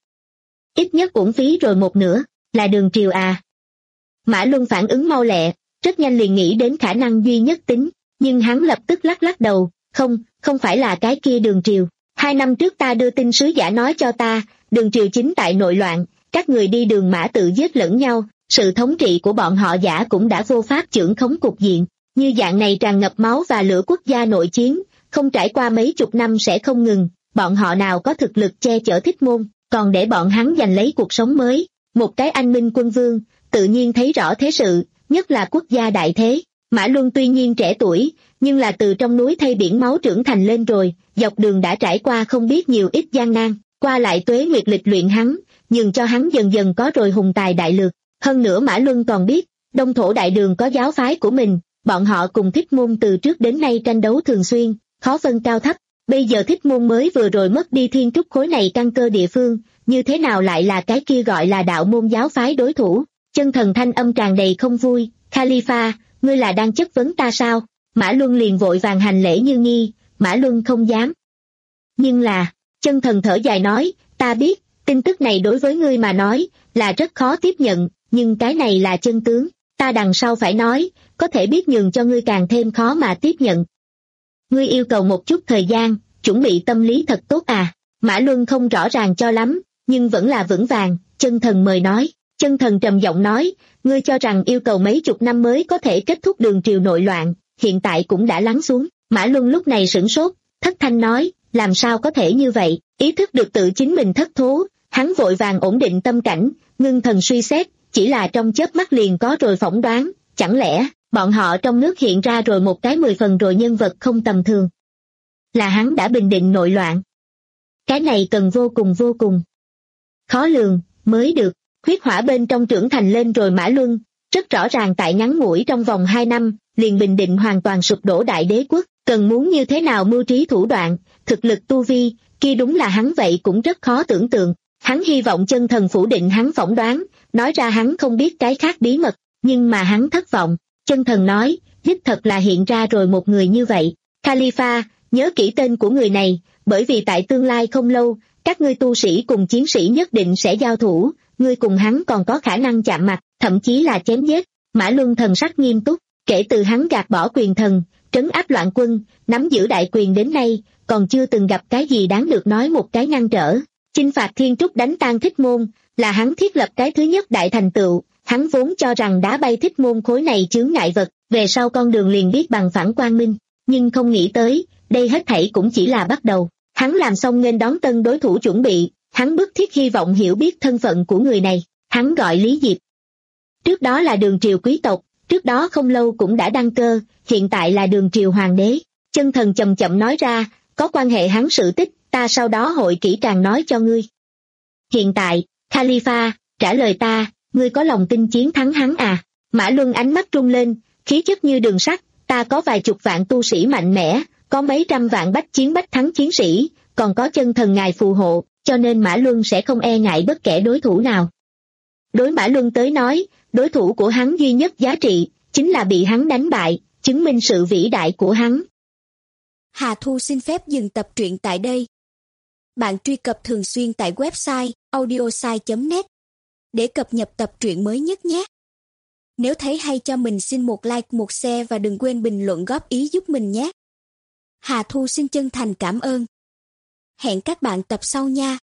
Ít nhất uổng phí rồi một nửa, là Đường triều à. Mã Luân phản ứng mau lẹ, rất nhanh liền nghĩ đến khả năng duy nhất tính, nhưng hắn lập tức lắc lắc đầu, không, không phải là cái kia Đường triều. Hai năm trước ta đưa tin sứ giả nói cho ta, Đường triều chính tại nội loạn, các người đi Đường Mã tự giết lẫn nhau, sự thống trị của bọn họ giả cũng đã vô pháp chưởng khống cục diện. Như dạng này tràn ngập máu và lửa quốc gia nội chiến, không trải qua mấy chục năm sẽ không ngừng, bọn họ nào có thực lực che chở Thích Môn, còn để bọn hắn giành lấy cuộc sống mới. Một cái anh minh quân vương, tự nhiên thấy rõ thế sự, nhất là quốc gia đại thế. Mã Luân tuy nhiên trẻ tuổi, nhưng là từ trong núi thay biển máu trưởng thành lên rồi, dọc đường đã trải qua không biết nhiều ít gian nan, qua lại tuế nguyệt lịch luyện hắn, nhường cho hắn dần dần có rồi hùng tài đại lược. Hơn nữa Mã Luân còn biết, Đông Thổ Đại Đường có giáo phái của mình, bọn họ cùng Thích Môn từ trước đến nay tranh đấu thường xuyên, khó phân cao thấp. Bây giờ Thích Môn mới vừa rồi mất đi Thiên Trúc khối này căn cơ địa phương, như thế nào lại là cái kia gọi là đạo môn giáo phái đối thủ? Chân thần thanh âm tràn đầy không vui, Khalifa, ngươi là đang chất vấn ta sao? Mã Luân liền vội vàng hành lễ như nghi, Mã Luân không dám. Nhưng là, chân thần thở dài nói, ta biết, tin tức này đối với ngươi mà nói, là rất khó tiếp nhận, nhưng cái này là chân tướng, ta đằng sau phải nói, có thể biết nhường cho ngươi càng thêm khó mà tiếp nhận. Ngươi yêu cầu một chút thời gian, chuẩn bị tâm lý thật tốt à? Mã Luân không rõ ràng cho lắm, nhưng vẫn là vững vàng. Chân Thần mời nói. Chân Thần trầm giọng nói, ngươi cho rằng yêu cầu mấy chục năm mới có thể kết thúc đường triều nội loạn, hiện tại cũng đã lắng xuống. Mã Luân lúc này sửng sốt, thất thanh nói, làm sao có thể như vậy? Ý thức được tự chính mình thất thố, hắn vội vàng ổn định tâm cảnh, ngưng thần suy xét, chỉ là trong chớp mắt liền có rồi phỏng đoán, chẳng lẽ bọn họ trong nước hiện ra rồi một cái mười phần rồi nhân vật không tầm thường. Là hắn đã bình định nội loạn. Cái này cần vô cùng vô cùng khó lường mới được. Huyết hỏa bên trong trưởng thành lên rồi Mã Luân, rất rõ ràng tại ngắn ngủi trong vòng hai năm, liền bình định hoàn toàn sụp đổ đại đế quốc, cần muốn như thế nào mưu trí thủ đoạn, thực lực tu vi, kia đúng là hắn vậy cũng rất khó tưởng tượng. Hắn hy vọng Chân Thần phủ định hắn phỏng đoán, nói ra hắn không biết cái khác bí mật, nhưng mà hắn thất vọng. Chân Thần nói, đích thật là hiện ra rồi một người như vậy. Khalifa, nhớ kỹ tên của người này, bởi vì tại tương lai không lâu, các ngươi tu sĩ cùng chiến sĩ nhất định sẽ giao thủ, ngươi cùng hắn còn có khả năng chạm mặt, thậm chí là chém giết. Mã Luân thần sắc nghiêm túc, kể từ hắn gạt bỏ quyền thần, trấn áp loạn quân, nắm giữ đại quyền đến nay, còn chưa từng gặp cái gì đáng được nói một cái ngăn trở. Chinh phạt Thiên Trúc đánh tan Thích Môn, là hắn thiết lập cái thứ nhất đại thành tựu, hắn vốn cho rằng đá bay Thích Môn khối này chướng ngại vật, về sau con đường liền biết bằng phẳng quang minh, nhưng không nghĩ tới, đây hết thảy cũng chỉ là bắt đầu. Hắn làm xong nghênh đón tân đối thủ chuẩn bị, hắn bức thiết hy vọng hiểu biết thân phận của người này, hắn gọi Lý Diệp. Trước đó là đường triều quý tộc, trước đó không lâu cũng đã đăng cơ, hiện tại là đường triều hoàng đế. Chân Thần chậm chậm nói ra, có quan hệ hắn sự tích, ta sau đó hội kỹ càng nói cho ngươi. Hiện tại, Khalifa, trả lời ta, ngươi có lòng tin chiến thắng hắn à? Mã Luân ánh mắt rung lên, khí chất như đường sắt, ta có vài chục vạn tu sĩ mạnh mẽ, có mấy trăm vạn bách chiến bách thắng chiến sĩ, còn có Chân Thần ngài phù hộ, cho nên Mã Luân sẽ không e ngại bất kể đối thủ nào. Đối Mã Luân tới nói, đối thủ của hắn duy nhất giá trị, chính là bị hắn đánh bại, chứng minh sự vĩ đại của hắn. Hà Thu xin phép dừng tập truyện tại đây. Bạn truy cập thường xuyên tại website audiosai chấm net để cập nhật tập truyện mới nhất nhé. Nếu thấy hay cho mình xin một like, một share và đừng quên bình luận góp ý giúp mình nhé. Hà Thu xin chân thành cảm ơn. Hẹn các bạn tập sau nha.